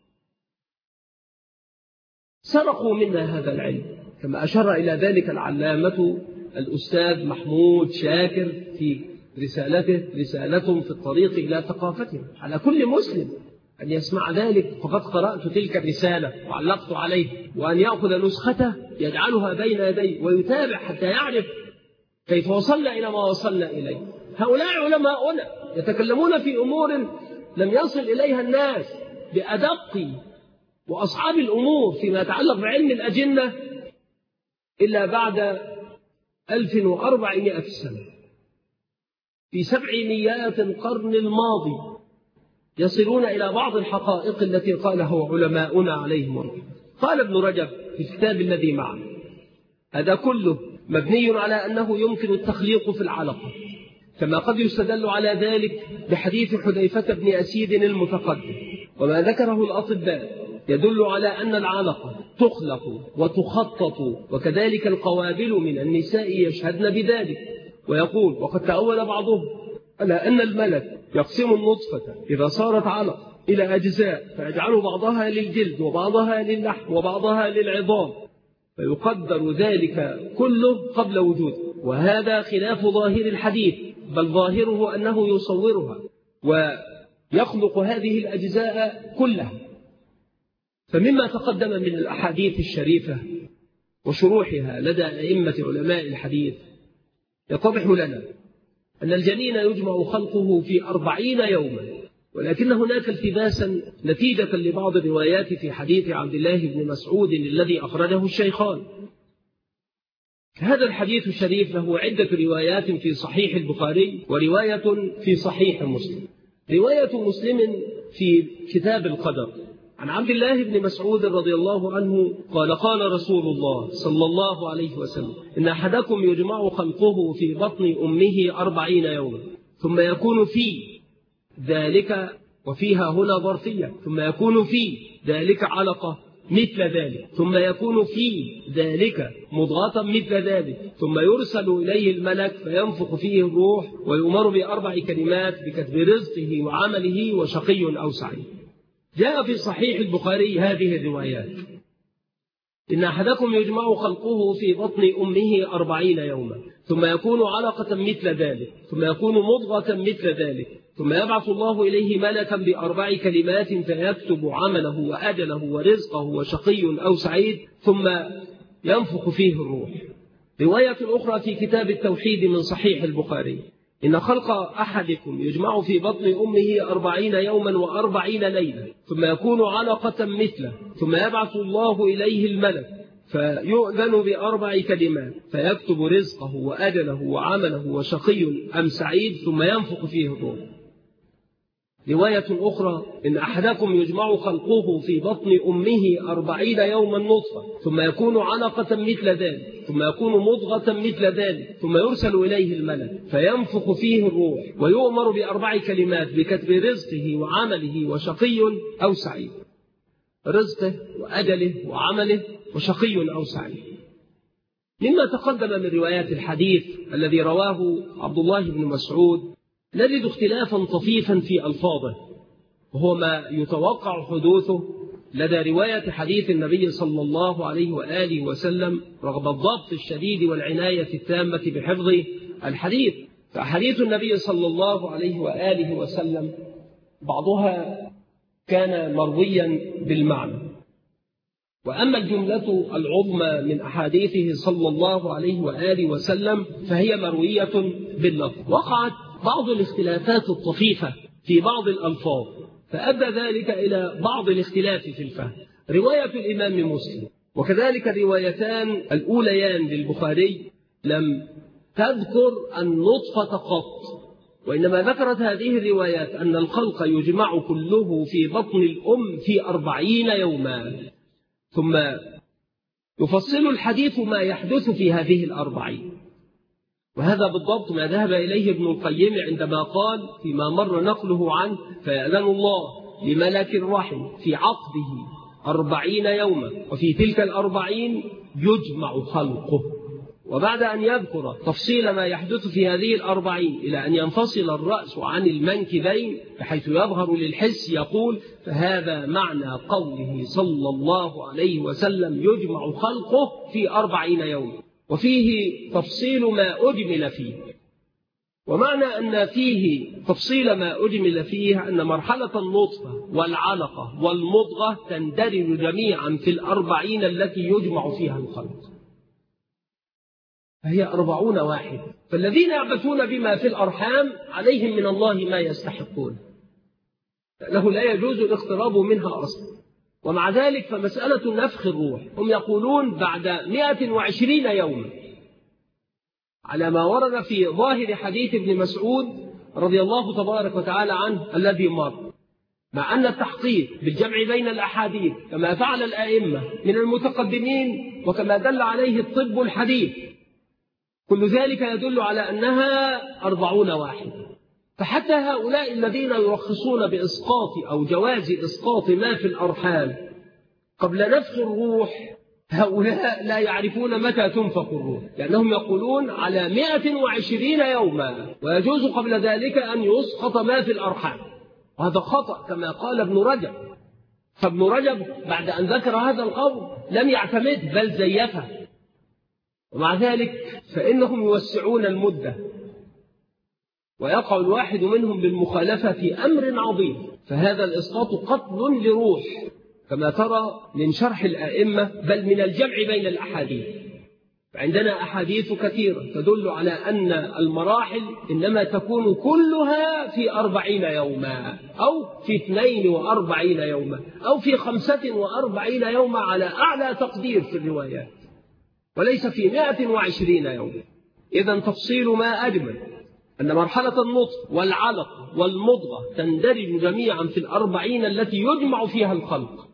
[SPEAKER 2] سرقوا منا هذا العلم، كما أشار إلى ذلك العلامة الأستاذ محمود شاكر في رسالته رسالة في الطريق إلى ثقافتنا. على كل مسلم أن يسمع ذلك، فقد قرأت تلك الرسالة وعلقت عليه، وأن يأخذ نسخته يجعلها بين يديه ويتابع حتى يعرف كيف وصلنا إلى ما وصلنا إليه. هؤلاء علماؤنا يتكلمون في أمور لم يصل إليها الناس بأدق وأصعب الأمور فيما يتعلق بعلم الأجنة إلا بعد 1400 سنة، في 700 القرن الماضي يصلون إلى بعض الحقائق التي قالها علماؤنا عليهم الرحمة. قال ابن رجب في الكتاب الذي معه هذا كله مبني على أنه يمكن التخليق في العلقة، كما قد يستدل على ذلك بحديث حذيفة بن أسيد المتقدم. وما ذكره الأطباء يدل على أن العلقة تخلق وتخطط، وكذلك القوابل من النساء يشهدن بذلك. ويقول: وقد تأول بعضهم على أن الملك يقسم النطفة إذا صارت علقة إلى أجزاء، فيجعل بعضها للجلد وبعضها للحم وبعضها للعظام، فيقدر ذلك كله قبل وجوده. وهذا خلاف ظاهر الحديث، بل ظاهره أنه يصورها ويخلق هذه الأجزاء كلها. فمما تقدم من الأحاديث الشريفة وشروحها لدى أئمة علماء الحديث يتضح لنا أن الجنين يجمع خلقه في 40 يوما، ولكن هناك التباسا نتيجة لبعض الروايات في حديث عبد الله بن مسعود الذي أخرجه الشيخان. هذا الحديث الشريف له عدة روايات في صحيح البخاري ورواية في صحيح مسلم. رواية مسلم في كتاب القدر عن عبد الله بن مسعود رضي الله عنه قال: قال رسول الله صلى الله عليه وسلم: إن أحدكم يجمع خلقه في بطن أمه 40 يوما، ثم يكون في ذلك، وفيها هنا ظرفية، ثم يكون في ذلك علقة مثل ذلك، ثم يكون في ذلك مضغة مثل ذلك، ثم يرسل إليه الملك فينفخ فيه الروح، ويؤمر ب4 كلمات بكتب رزقه وعمله وشقي أو سعيد. جاء في صحيح البخاري هذه الروايات: إن أحدكم يجمع خلقه في بطن أمه 40 يوما، ثم يكون علقة مثل ذلك، ثم يكون مضغة مثل ذلك، ثم يبعث الله إليه ملكا ب4 كلمات فيكتب عمله وأجله ورزقه وشقي أو سعيد، ثم ينفخ فيه الروح. رواية أخرى في كتاب التوحيد من صحيح البخاري: إن خلق أحدكم يجمع في بطن أمه 40 يوما و40 ليلة، ثم يكون علقة مثله، ثم يبعث الله إليه الملك فيؤذن ب4 كلمات فيكتب رزقه وأجله وعمله وشقي أم سعيد، ثم ينفخ فيه الروح. رواية أخرى: إن أحدكم يجمع خلقه في بطن أمه 40 يوما نطفة، ثم يكون علقة مثل ذلك، ثم يكون مضغة مثل ذلك، ثم يرسل إليه الملك فينفخ فيه الروح، ويؤمر ب4 كلمات بكتب رزقه وعمله وشقي أو سعيد. رزقه وأجله وعمله وشقي أو سعيد. مما تقدم من روايات الحديث الذي رواه عبد الله بن مسعود نجد اختلافا طفيفا في ألفاظه، وهو ما يتوقع حدوثه لدى رواية حديث النبي صلى الله عليه وآله وسلم رغم الضبط الشديد والعناية التامة بحفظ الحديث. فحديث النبي صلى الله عليه وآله وسلم بعضها كان مرويا بالمعنى، وأما الجملة العظمى من أحاديثه صلى الله عليه وآله وسلم فهي مروية باللفظ. وقعت بعض الاختلافات الطفيفة في بعض الألفاظ فأدى ذلك إلى بعض الاختلاف في الفهم. رواية الإمام مسلم وكذلك الروايتان الأوليان للبخاري لم تذكر النطفة قط، وإنما ذكرت هذه الروايات أن الخلق يجمع كله في بطن الأم في 40 يوما، ثم يفصل الحديث ما يحدث في هذه 40. وهذا بالضبط ما ذهب إليه ابن القيم عندما قال فيما مر نقله عنه: فيأذن الله لملك الرحم في عقبه 40 يوما، وفي تلك 40 يجمع خلقه. وبعد أن يذكر تفصيل ما يحدث في هذه 40 إلى أن ينفصل الرأس عن المنكبين بحيث يظهر للحس يقول: فهذا معنى قوله صلى الله عليه وسلم يجمع خلقه في 40 يوما، وفيه تفصيل ما أجمل فيه. ومعنى أن فيه تفصيل ما أجمل فيه أن مرحلة النطفة والعلقة والمضغة تندرج جميعا في 40 التي يجمع فيها الخلق، فهي 40 واحد. فالذين يعبثون بما في الأرحام عليهم من الله ما يستحقون، له لا يجوز الاقتراب منها أصلا. ومع ذلك فمسألة نفخ الروح هم يقولون بعد 120 يوما على ما ورد في ظاهر حديث ابن مسعود رضي الله تبارك وتعالى عنه الذي مر، مع أن التحقيق بالجمع بين الأحاديث كما فعل الآئمة من المتقدمين وكما دل عليه الطب الحديث كل ذلك يدل على أنها 40 واحد. فحتى هؤلاء الذين يرخصون بإسقاط أو جواز إسقاط ما في الأرحام قبل نفخ الروح، هؤلاء لا يعرفون متى تنفخ الروح، لأنهم يقولون على 120 يوما، ويجوز قبل ذلك أن يسقط ما في الأرحام، وهذا خطأ كما قال ابن رجب. فابن رجب بعد أن ذكر هذا القول لم يعتمد بل زيفه، ومع ذلك فإنهم يوسعون المدة، ويقع الواحد منهم بالمخالفة في أمر عظيم. فهذا الإسقاط قتل لروح كما ترى من شرح الآئمة، بل من الجمع بين الأحاديث. فعندنا أحاديث كثيرة تدل على أن المراحل إنما تكون كلها في 40 يوما، أو في 42 يوما، أو في 45 يوما على أعلى تقدير في الروايات، وليس في 120 يوما. إذن تفصيل ما أجمل أن مرحلة النطف والعلقة والمضغة تندرج جميعا في 40 التي يجمع فيها الخلق،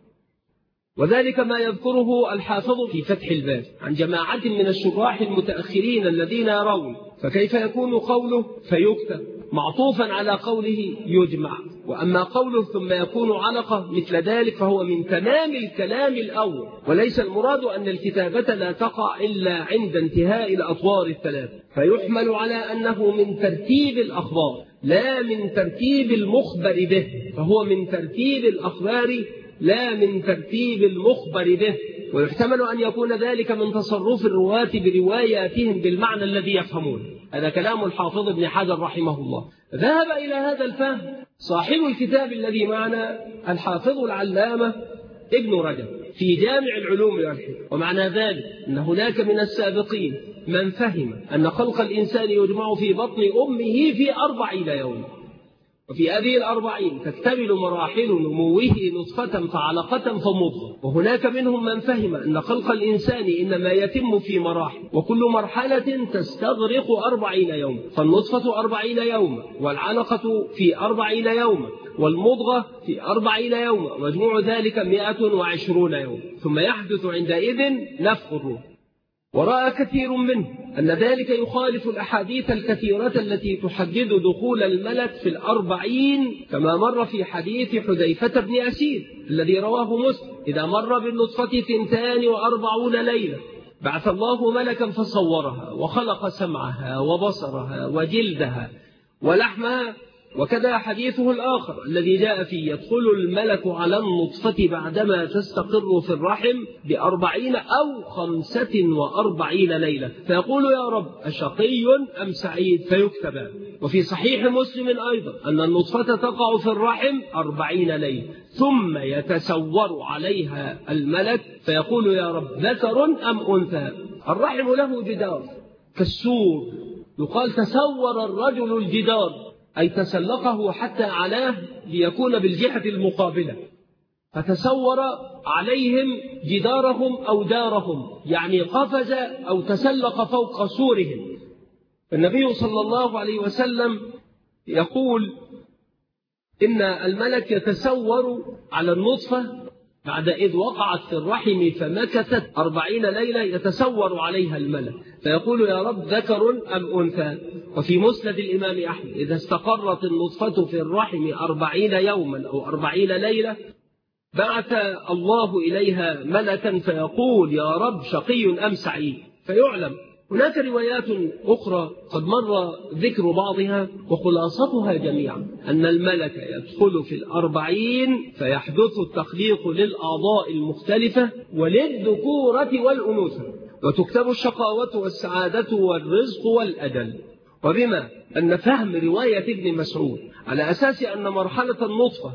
[SPEAKER 2] وذلك ما يذكره الحافظ في فتح الباري عن جماعة من الشراح المتأخرين الذين يرون. فكيف يكون قوله فيكتب معطوفا على قوله يجمع، وأما قوله ثم يكون علقة مثل ذلك فهو من تمام الكلام الأول، وليس المراد أن الكتابة لا تقع إلا عند انتهاء الأطوار الثلاث، فيحمل على أنه من ترتيب الأخبار لا من ترتيب المخبر به، فهو من ترتيب الأخبار لا من ترتيب المخبر به. ويحتمل أن يكون ذلك من تصرف الرواة برواياتهم بالمعنى الذي يفهمون. هذا كلام الحافظ ابن حجر رحمه الله. ذهب إلى هذا الفهم صاحب الكتاب الذي معنا الحافظ العلامة ابن رجب في جامع العلوم والحكم. ومعنى ذلك أن هناك من السابقين من فهم أن خلق الإنسان يجمع في بطن أمه في 40 يوما، وفي هذه 40 تكتمل مراحل نموه نطفة فعلقة فمضغة. وهناك منهم من فهم أن خلق الإنسان إنما يتم في مراحل، وكل مرحلة تستغرق 40 يوما، فالنطفة 40 يوما، والعلقة في 40 يوما، والمضغة في 40 يوما، مجموع ذلك 120 يوما، ثم يحدث عندئذ نفخ الروح. ورأى كثير منه أن ذلك يخالف الأحاديث الكثيرة التي تحدد دخول الملك في 40، كما مر في حديث حذيفة بن أسيد الذي رواه مسلم: إذا مر بالنطفة 42 ليلة بعث الله ملكا فصورها وخلق سمعها وبصرها وجلدها ولحمها. وكذا حديثه الآخر الذي جاء فيه: يدخل الملك على النطفة بعدما تستقر في الرحم ب40 أو 45 ليلة، فيقول يا رب أشقي أم سعيد، فيكتبان. وفي صحيح مسلم أيضا أن النطفة تقع في الرحم 40 ليلة، ثم يتسور عليها الملك فيقول يا رب ذكر أم أنثى. الرحم له جدار كالسور، يقال تسور الرجل الجدار، أي تسلقه حتى علاه ليكون بالجهة المقابلة، فتسور عليهم جدارهم أو دارهم، يعني قفز أو تسلق فوق سورهم. النبي صلى الله عليه وسلم يقول إن الملك يتسور على النطفة بعد إذ وقعت في الرحم فمكثت 40 ليلة، يتسور عليها الملك فيقول يا رب ذكر أم أنثى. وفي مسند الإمام أحمد: إذا استقرت النطفة في الرحم 40 يوما أو 40 ليلة بعث الله إليها ملكا فيقول يا رب شقي أم سعيد، فيعلم. هناك روايات أخرى قد مر ذكر بعضها، وخلاصتها جميعا أن الملك يدخل في 40 فيحدث التخليق للأعضاء المختلفة وللذكورة والأنوثة، وتكتب الشقاوة والسعادة والرزق والأجل. وبما أن فهم رواية ابن مسعود على أساس أن مرحلة النطفة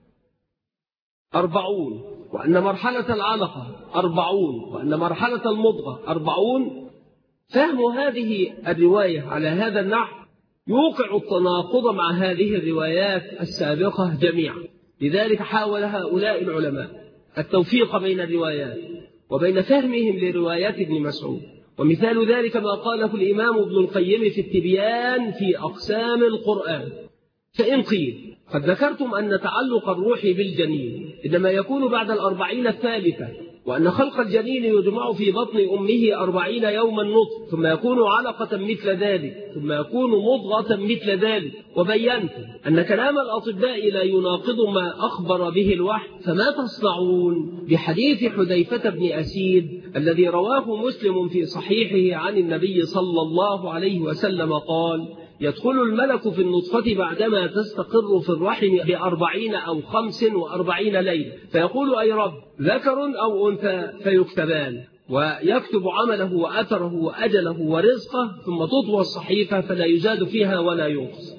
[SPEAKER 2] 40 وأن مرحلة العلقة 40 وأن مرحلة المضغة 40، فهم هذه الرواية على هذا النحو يوقع التناقض مع هذه الروايات السابقة جميعا. لذلك حاول هؤلاء العلماء التوفيق بين الروايات وبين فهمهم لروايات ابن مسعود. ومثال ذلك ما قاله الإمام ابن القيم في التبيان في أقسام القرآن. فإن قيل قد ذكرتم أن تعلق الروح بالجنين إنما يكون بعد 40 الثالثة وأن خلق الجنين يجمع في بطن أمه 40 يوما نطفة، ثم يكون علقة مثل ذلك، ثم يكون مضغة مثل ذلك. وبينت أن كلام الأطباء لا يناقض ما أخبر به الوحي، فما تصنعون بحديث حذيفة بن أسيد الذي رواه مسلم في صحيحه عن النبي صلى الله عليه وسلم قال: يدخل الملك في النطفة بعدما تستقر في الرحم 40 أو 45 ليلة، فيقول: أي رب، ذكر أو أنثى؟ فيكتبان، ويكتب عمله وأثره وأجله ورزقه، ثم تطوى الصحيفة فلا يزاد فيها ولا ينقص.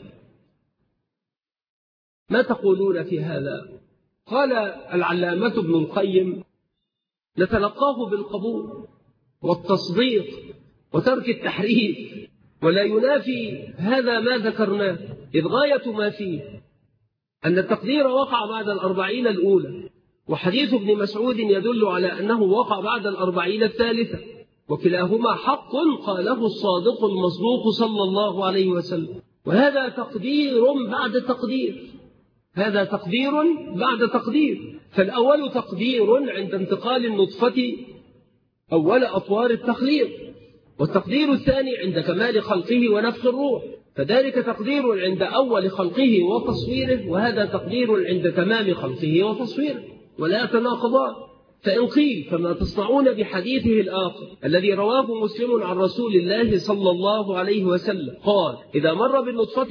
[SPEAKER 2] ما تقولون في هذا؟ قال العلامة ابن القيم: نتلقاه بالقبول والتصديق وترك التحريف، ولا ينافي هذا ما ذكرناه، إذ غاية ما فيه أن التقدير وقع بعد 40 الأولى، وحديث ابن مسعود يدل على أنه وقع بعد 40 الثالثة، وكلاهما حق قاله الصادق المصدوق صلى الله عليه وسلم. وهذا تقدير بعد تقدير، هذا تقدير بعد تقدير. فالأول تقدير عند انتقال النطفة أول أطوار التخليق، والتقدير الثاني عند كمال خلقه ونفخ الروح، فذلك تقدير عند أول خلقه وتصويره، وهذا تقدير عند تمام خلقه وتصويره، ولا تناقضان. فإن قيل: فما تصنعون بحديثه الآخر الذي رواه مسلم عن رسول الله صلى الله عليه وسلم قال: إذا مر بالنطفة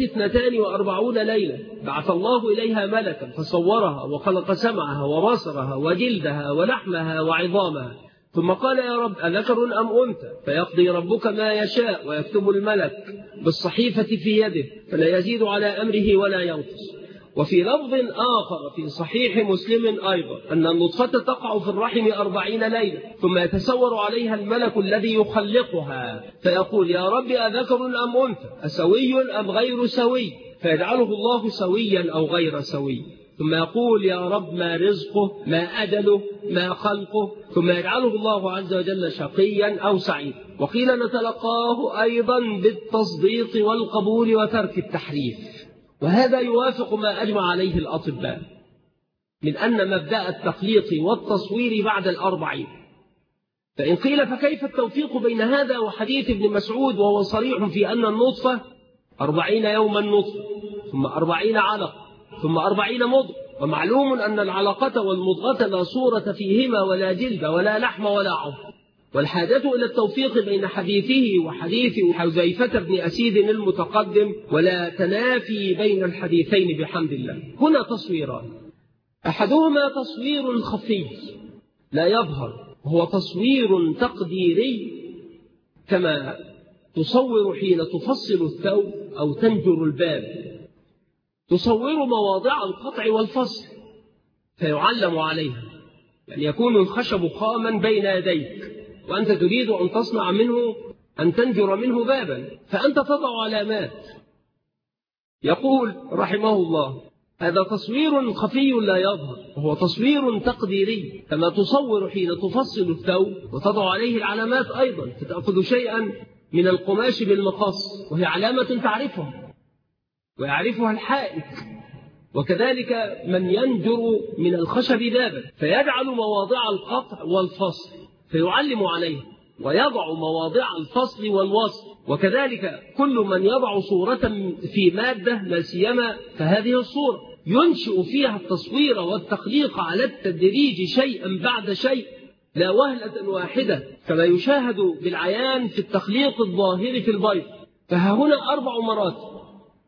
[SPEAKER 2] 42 ليلة بعث الله إليها ملكا فصورها وخلق سمعها وبصرها وجلدها ولحمها وعظامها، ثم قال: يا رب، أذكر أم أنثى؟ فيقضي ربك ما يشاء ويكتب الملك بالصحيفة في يده، فلا يزيد على أمره ولا ينقص. وفي لفظ آخر في صحيح مسلم أيضا أن النطفة تقع في الرحم 40 ليلة، ثم يتسور عليها الملك الذي يخلقها فيقول: يا رب، أذكر أم أنثى؟ أسوي أم غير سوي؟ فيجعله الله سويا أو غير سوي، ثم يقول: يا رب، ما رزقه؟ ما أجله؟ ما خلقه؟ ثم يجعله الله عز وجل شقيا أو سعيدا. وقيل: نتلقاه أيضا بالتصديق والقبول وترك التحريف. وهذا يوافق ما أجمع عليه الأطباء من أن مبدأ التخليق والتصوير بعد 40. فإن قيل: فكيف التوفيق بين هذا وحديث ابن مسعود وهو صريح في أن النطفة 40 يوما نطفة، ثم 40 علقة، ثم 40 مضغة، ومعلوم أن العلقة والمضغة لا صورة فيهما ولا جلد ولا لحم ولا عظم، والحاجة إلى التوفيق بين حديثه وحديث حذيفة بن أسيد المتقدم، ولا تنافي بين الحديثين بحمد الله. هنا تصويران: أحدهما تصوير خفي لا يظهر، وهو تصوير تقديري، كما تصور حين تفصل الثوب أو تنجر الباب، تصور مواضع القطع والفصل فيعلم عليها، يعني يكون الخشب خاما بين يديك وأنت تريد أن تصنع منه، أن تنجر منه بابا، فأنت تضع علامات. يقول رحمه الله: هذا تصوير خفي لا يظهر، وهو تصوير تقديري، كما تصور حين تفصل الثوب وتضع عليه العلامات أيضا، فتأخذ شيئا من القماش بالمقص وهي علامة تعرفها ويعرفها الحائط، وكذلك من ينجر من الخشب بابا فيجعل مواضع القطع والفصل فيعلم عليه، ويضع مواضع الفصل والوصل، وكذلك كل من يضع صورة في مادة لا سيما فهذه الصورة ينشئ فيها التصوير والتخليق على التدريج شيئا بعد شيء، لا وهلة واحدة كما يشاهد بالعيان في التخليق الظاهر في البيض. فها هنا 4 مراتب: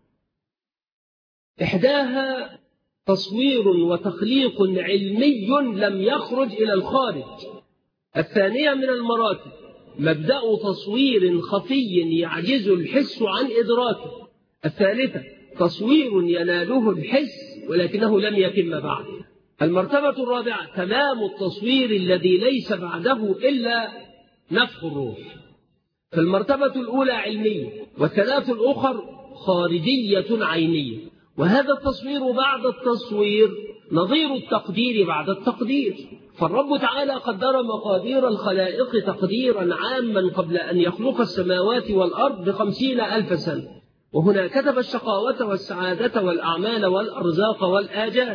[SPEAKER 2] إحداها تصوير وتخليق علمي لم يخرج إلى الخارج. الثانية من المراتب مبدأ تصوير خفي يعجز الحس عن إدراكه. الثالثة تصوير يناله الحس ولكنه لم يتم بعد. المرتبة الرابعة تمام التصوير الذي ليس بعده إلا نفخ الروح. فالمرتبة الأولى علمية، والثلاث الأخر خارجية عينية. وهذا التصوير بعد التصوير نظير التقدير بعد التقدير، فالرب تعالى قدر مقادير الخلائق تقديرا عاما قبل أن يخلق السماوات والأرض ب50,000 سنة، وهنا كتب الشقاوة والسعادة والأعمال والأرزاق والآجال.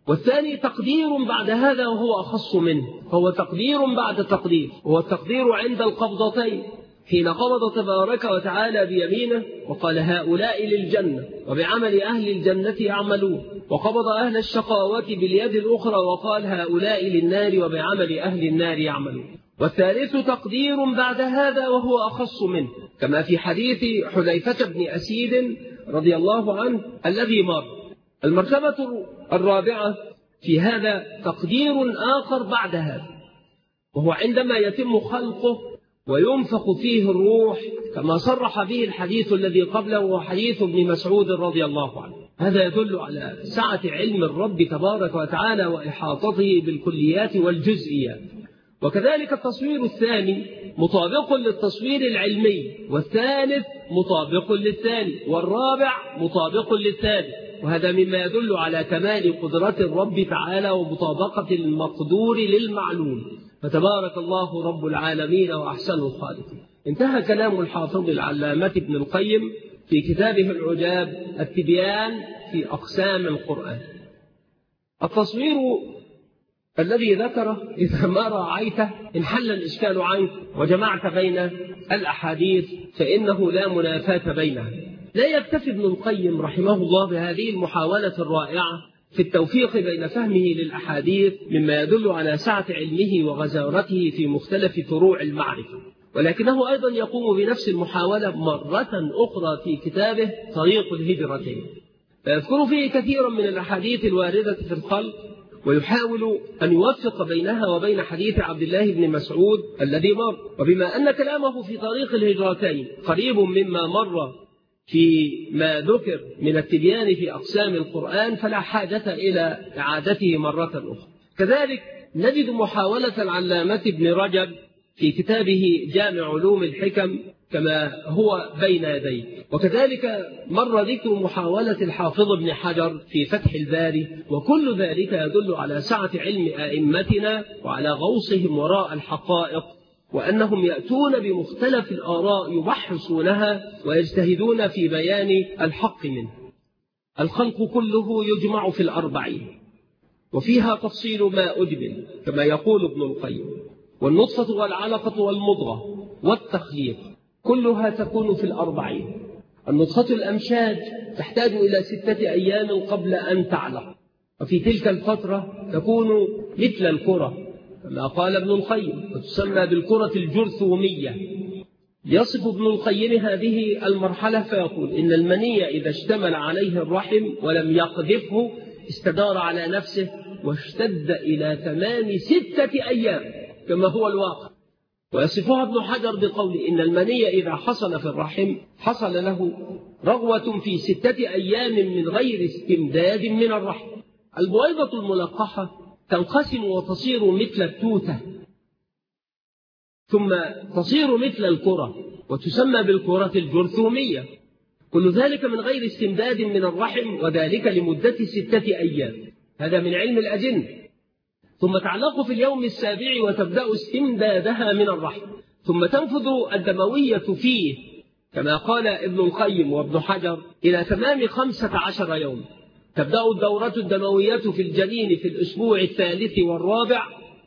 [SPEAKER 2] والثاني تقدير بعد هذا وهو أخص منه، فهو تقدير بعد تقدير، وهو التقدير عند القبضتين حين قبض تبارك وتعالى بيمينه وقال هؤلاء للجنة وبعمل أهل الجنة يعملون، وقبض أهل الشقاوة باليد الأخرى وقال هؤلاء للنار وبعمل أهل النار يعملون. والثالث تقدير بعد هذا وهو أخص منه، كما في حديث حذيفة بن أسيد رضي الله عنه الذي مر. المرتبة الرابعة في هذا تقدير آخر بعد هذا، وهو عندما يتم خلقه وينفخ فيه الروح كما صرح به الحديث الذي قبله وحديث ابن مسعود رضي الله عنه. هذا يدل على سعة علم الرب تبارك وتعالى وإحاطته بالكليات والجزئيات. وكذلك التصوير الثاني مطابق للتصوير العلمي، والثالث مطابق للثاني، والرابع مطابق للثالث، وهذا مما يدل على كمال قدرة الرب تعالى ومطابقة المقدور للمعلوم، فتبارك الله رب العالمين وأحسن الخالقين. انتهى كلام الحافظ العلامة ابن القيم في كتابه العجاب التبيان في أقسام القرآن. التصوير الذي ذكره إذا ما راعيته انحل الإشكال عنك وجمعت بين الأحاديث فإنه لا منافاة بينها. لا يكتفي ابن القيم رحمه الله بهذه المحاولة الرائعة في التوفيق بين فهمه للأحاديث مما يدل على سعة علمه وغزارته في مختلف فروع المعرفة، ولكنه أيضا يقوم بنفس المحاولة مرة أخرى في كتابه طريق الهجرتين، فيذكر فيه كثيرا من الأحاديث الواردة في الخلق، ويحاول أن يوفق بينها وبين حديث عبد الله بن مسعود الذي مر. وبما أن كلامه في طريق الهجرتين قريب مما مر في ما ذكر من التبيان في أقسام القرآن فلا حاجة إلى إعادته مرة أخرى. كذلك نجد محاولة العلامة ابن رجب في كتابه جامع علوم الحكم كما هو بين يديه، وكذلك مر ذكر محاولة الحافظ ابن حجر في فتح الباري، وكل ذلك يدل على سعة علم أئمتنا وعلى غوصهم وراء الحقائق، وأنهم يأتون بمختلف الآراء يبحثونها ويجتهدون في بيان الحق منه. الخلق كله يجمع في 40، وفيها تفصيل ما أجمل كما يقول ابن القيم، والنطفة والعلقة والمضغة والتخليق كلها تكون في 40. النطفة الأمشاج تحتاج إلى 6 أيام قبل أن تعلق، وفي تلك الفترة تكون مثل الكرة كما قال ابن القيم، وتسمى بالكرة الجرثومية. يصف ابن القيم هذه المرحلة فيقول إن المني إذا اشتمل عليه الرحم ولم يقذفه استدار على نفسه واشتد إلى تمام 6 أيام كما هو الواقع. ويصفها ابن حجر بقول إن المني إذا حصل في الرحم حصل له رغوة في 6 أيام من غير استمداد من الرحم. البويضة الملقحة تنقسم وتصير مثل التوتة، ثم تصير مثل الكرة وتسمى بالكرة الجرثومية، كل ذلك من غير استمداد من الرحم، وذلك لمدة 6 أيام. هذا من علم الأجنة. ثم تعلق في اليوم 7 وتبدأ استمدادها من الرحم، ثم تنفذ الدموية فيه كما قال ابن القيم وابن حجر إلى تمام 15 يوم. تبدأ الدورة الدموية في الجنين في الأسبوع 3 والرابع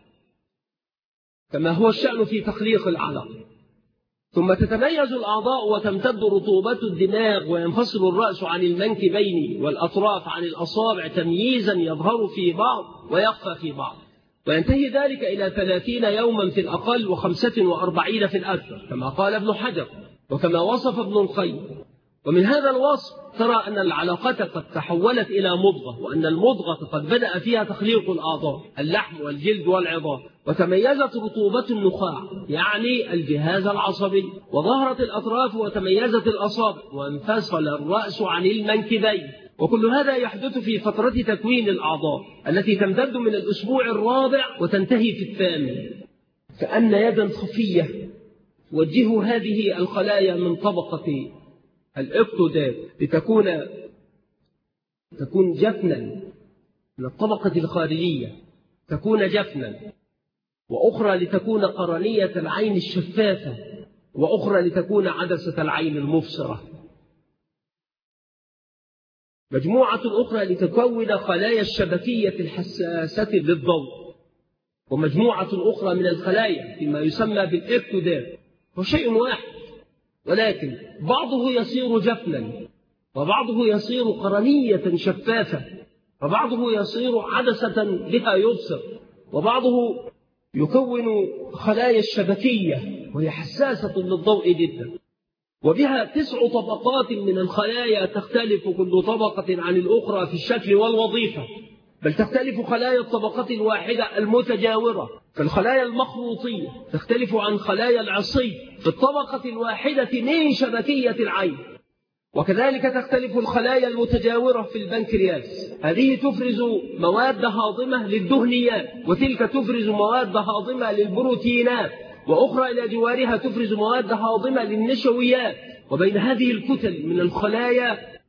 [SPEAKER 2] كما هو الشأن في تخليق العلق، ثم تتميز الأعضاء وتمتد رطوبة الدماغ وينفصل الرأس عن المنكبين والأطراف عن الأصابع تمييزا يظهر في بعض ويخفى في بعض، وينتهي ذلك إلى 30 يوما في الأقل و45 في الأكثر كما قال ابن حجر وكما وصف ابن القيم. ومن هذا الوصف ترى أن العلاقة قد تحولت إلى مضغة، وأن المضغة قد بدأ فيها تخليق الأعضاء اللحم والجلد والعظام، وتميزت رطوبة النخاع يعني الجهاز العصبي، وظهرت الأطراف وتميزت الأصابع، وانفصل الرأس عن المنكبين. وكل هذا يحدث في فترة تكوين الأعضاء التي تمتد من الأسبوع الرابع وتنتهي في 8. كأن يدا خفية توجه هذه الخلايا من طبقة الإبتداد تكون جفنا من الطبقة الخارجية، تكون جفنا، وأخرى لتكون قرنية العين الشفافة، وأخرى لتكون عدسة العين المبصرة. مجموعة أخرى لتكون خلايا الشبكية الحساسة للضوء، ومجموعة أخرى من الخلايا فيما يسمى بالإكتوديرم. هو شيء واحد، ولكن بعضه يصير جفنا، وبعضه يصير قرنية شفافة، وبعضه يصير عدسة بها يبصر، وبعضه يكون خلايا الشبكية وهي حساسة للضوء جدا، وبها 9 طبقات من الخلايا تختلف كل طبقة عن الأخرى في الشكل والوظيفة، بل تختلف خلايا الطبقة الواحدة المتجاورة. فالخلايا المخروطية تختلف عن خلايا العصي في الطبقة الواحدة من شبكية العين، وكذلك تختلف الخلايا المتجاورة في البنكرياس، هذه تفرز مواد هاضمة للدهنيات، وتلك تفرز مواد هاضمة للبروتينات، وأخرى إلى جوارها تفرز مواد هاضمة للنشويات. وبين هذه الكتل من الخلايا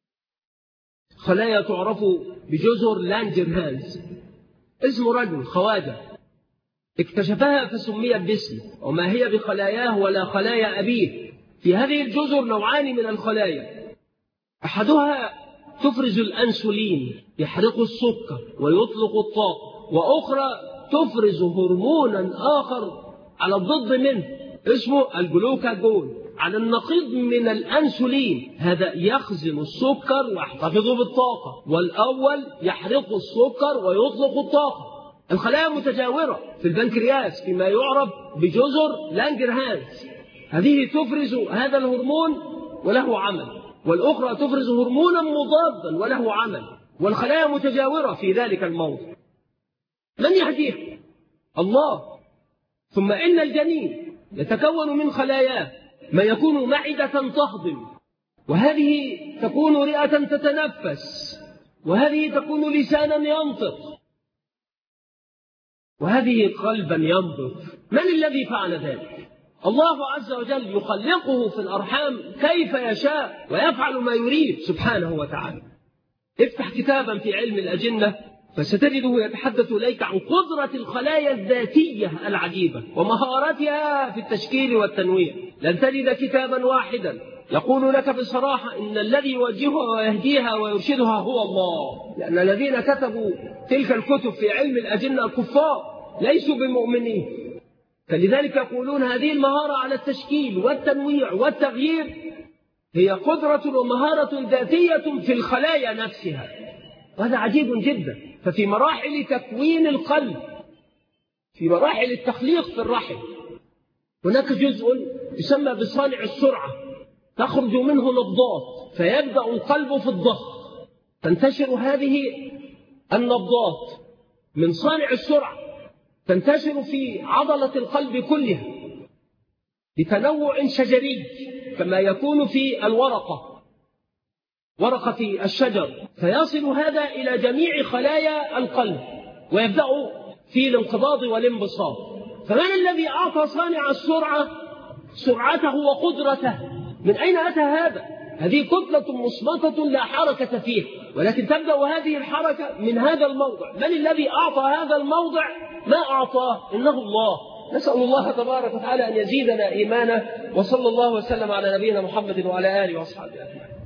[SPEAKER 2] خلايا تعرف بجزر لانجرهانز، اسم رجل خواجة اكتشفها فسميت باسمه، وما هي بخلاياه ولا خلايا أبيه. في هذه الجزر نوعان من الخلايا، أحدها تفرز الأنسولين يحرق السكر ويطلق الطاقة، وأخرى تفرز هرمونا آخر على الضد منه اسمه الجلوكاجون، على النقيض من الأنسولين. هذا يخزن السكر ويحتفظ بالطاقة، والأول يحرق السكر ويطلق الطاقة. الخلايا متجاورة في البنكرياس فيما يعرف بجزر لانجرهانز، هذه تفرز هذا الهرمون وله عمل، والأخرى تفرز هرمونا مضادا وله عمل، والخلايا متجاورة في ذلك الموضع. من يهديه؟ الله. ثم إن الجنين يتكون من خلاياه ما يكون معدة تهضم، وهذه تكون رئة تتنفس، وهذه تكون لسانا ينطق، وهذه قلبا ينبض. من الذي فعل ذلك؟ الله عز وجل يخلقه في الأرحام كيف يشاء ويفعل ما يريد سبحانه وتعالى. افتح كتابا في علم الأجنة فستجده يتحدث إليك عن قدرة الخلايا الذاتية العجيبة ومهارتها في التشكيل والتنويع. لن تجد كتابا واحدا يقول لك بصراحة إن الذي يوجهها ويهديها ويرشدها هو الله، لأن الذين كتبوا تلك الكتب في علم الأجنة الكفار ليسوا بمؤمنين، فلذلك يقولون هذه المهارة على التشكيل والتنويع والتغيير هي قدرة ومهارة ذاتية في الخلايا نفسها، وهذا عجيب جدا. ففي مراحل تكوين القلب، في مراحل التخليق في الرحم، هناك جزء يسمى بصانع السرعة، تخرج منه نبضات فيبدأ القلب في الضخ، تنتشر هذه النبضات من صانع السرعة، تنتشر في عضلة القلب كلها بتنوع شجري كما يكون في الورقة، ورقة الشجر، فيصل هذا إلى جميع خلايا القلب ويبدأ في الانقباض والانبساط. فمن الذي أعطى صانع السرعة سرعته وقدرته؟ من أين أتى هذا؟ هذه كتلة مصمتة لا حركة فيها، ولكن تبدأ هذه الحركة من هذا الموضع. من الذي أعطى هذا الموضع؟ ما أعطاه إنه الله. نسأل الله تبارك وتعالى أن يزيدنا إيمانا، وصلى الله وسلم على نبينا محمد وعلى آله وأصحابه أجمعين.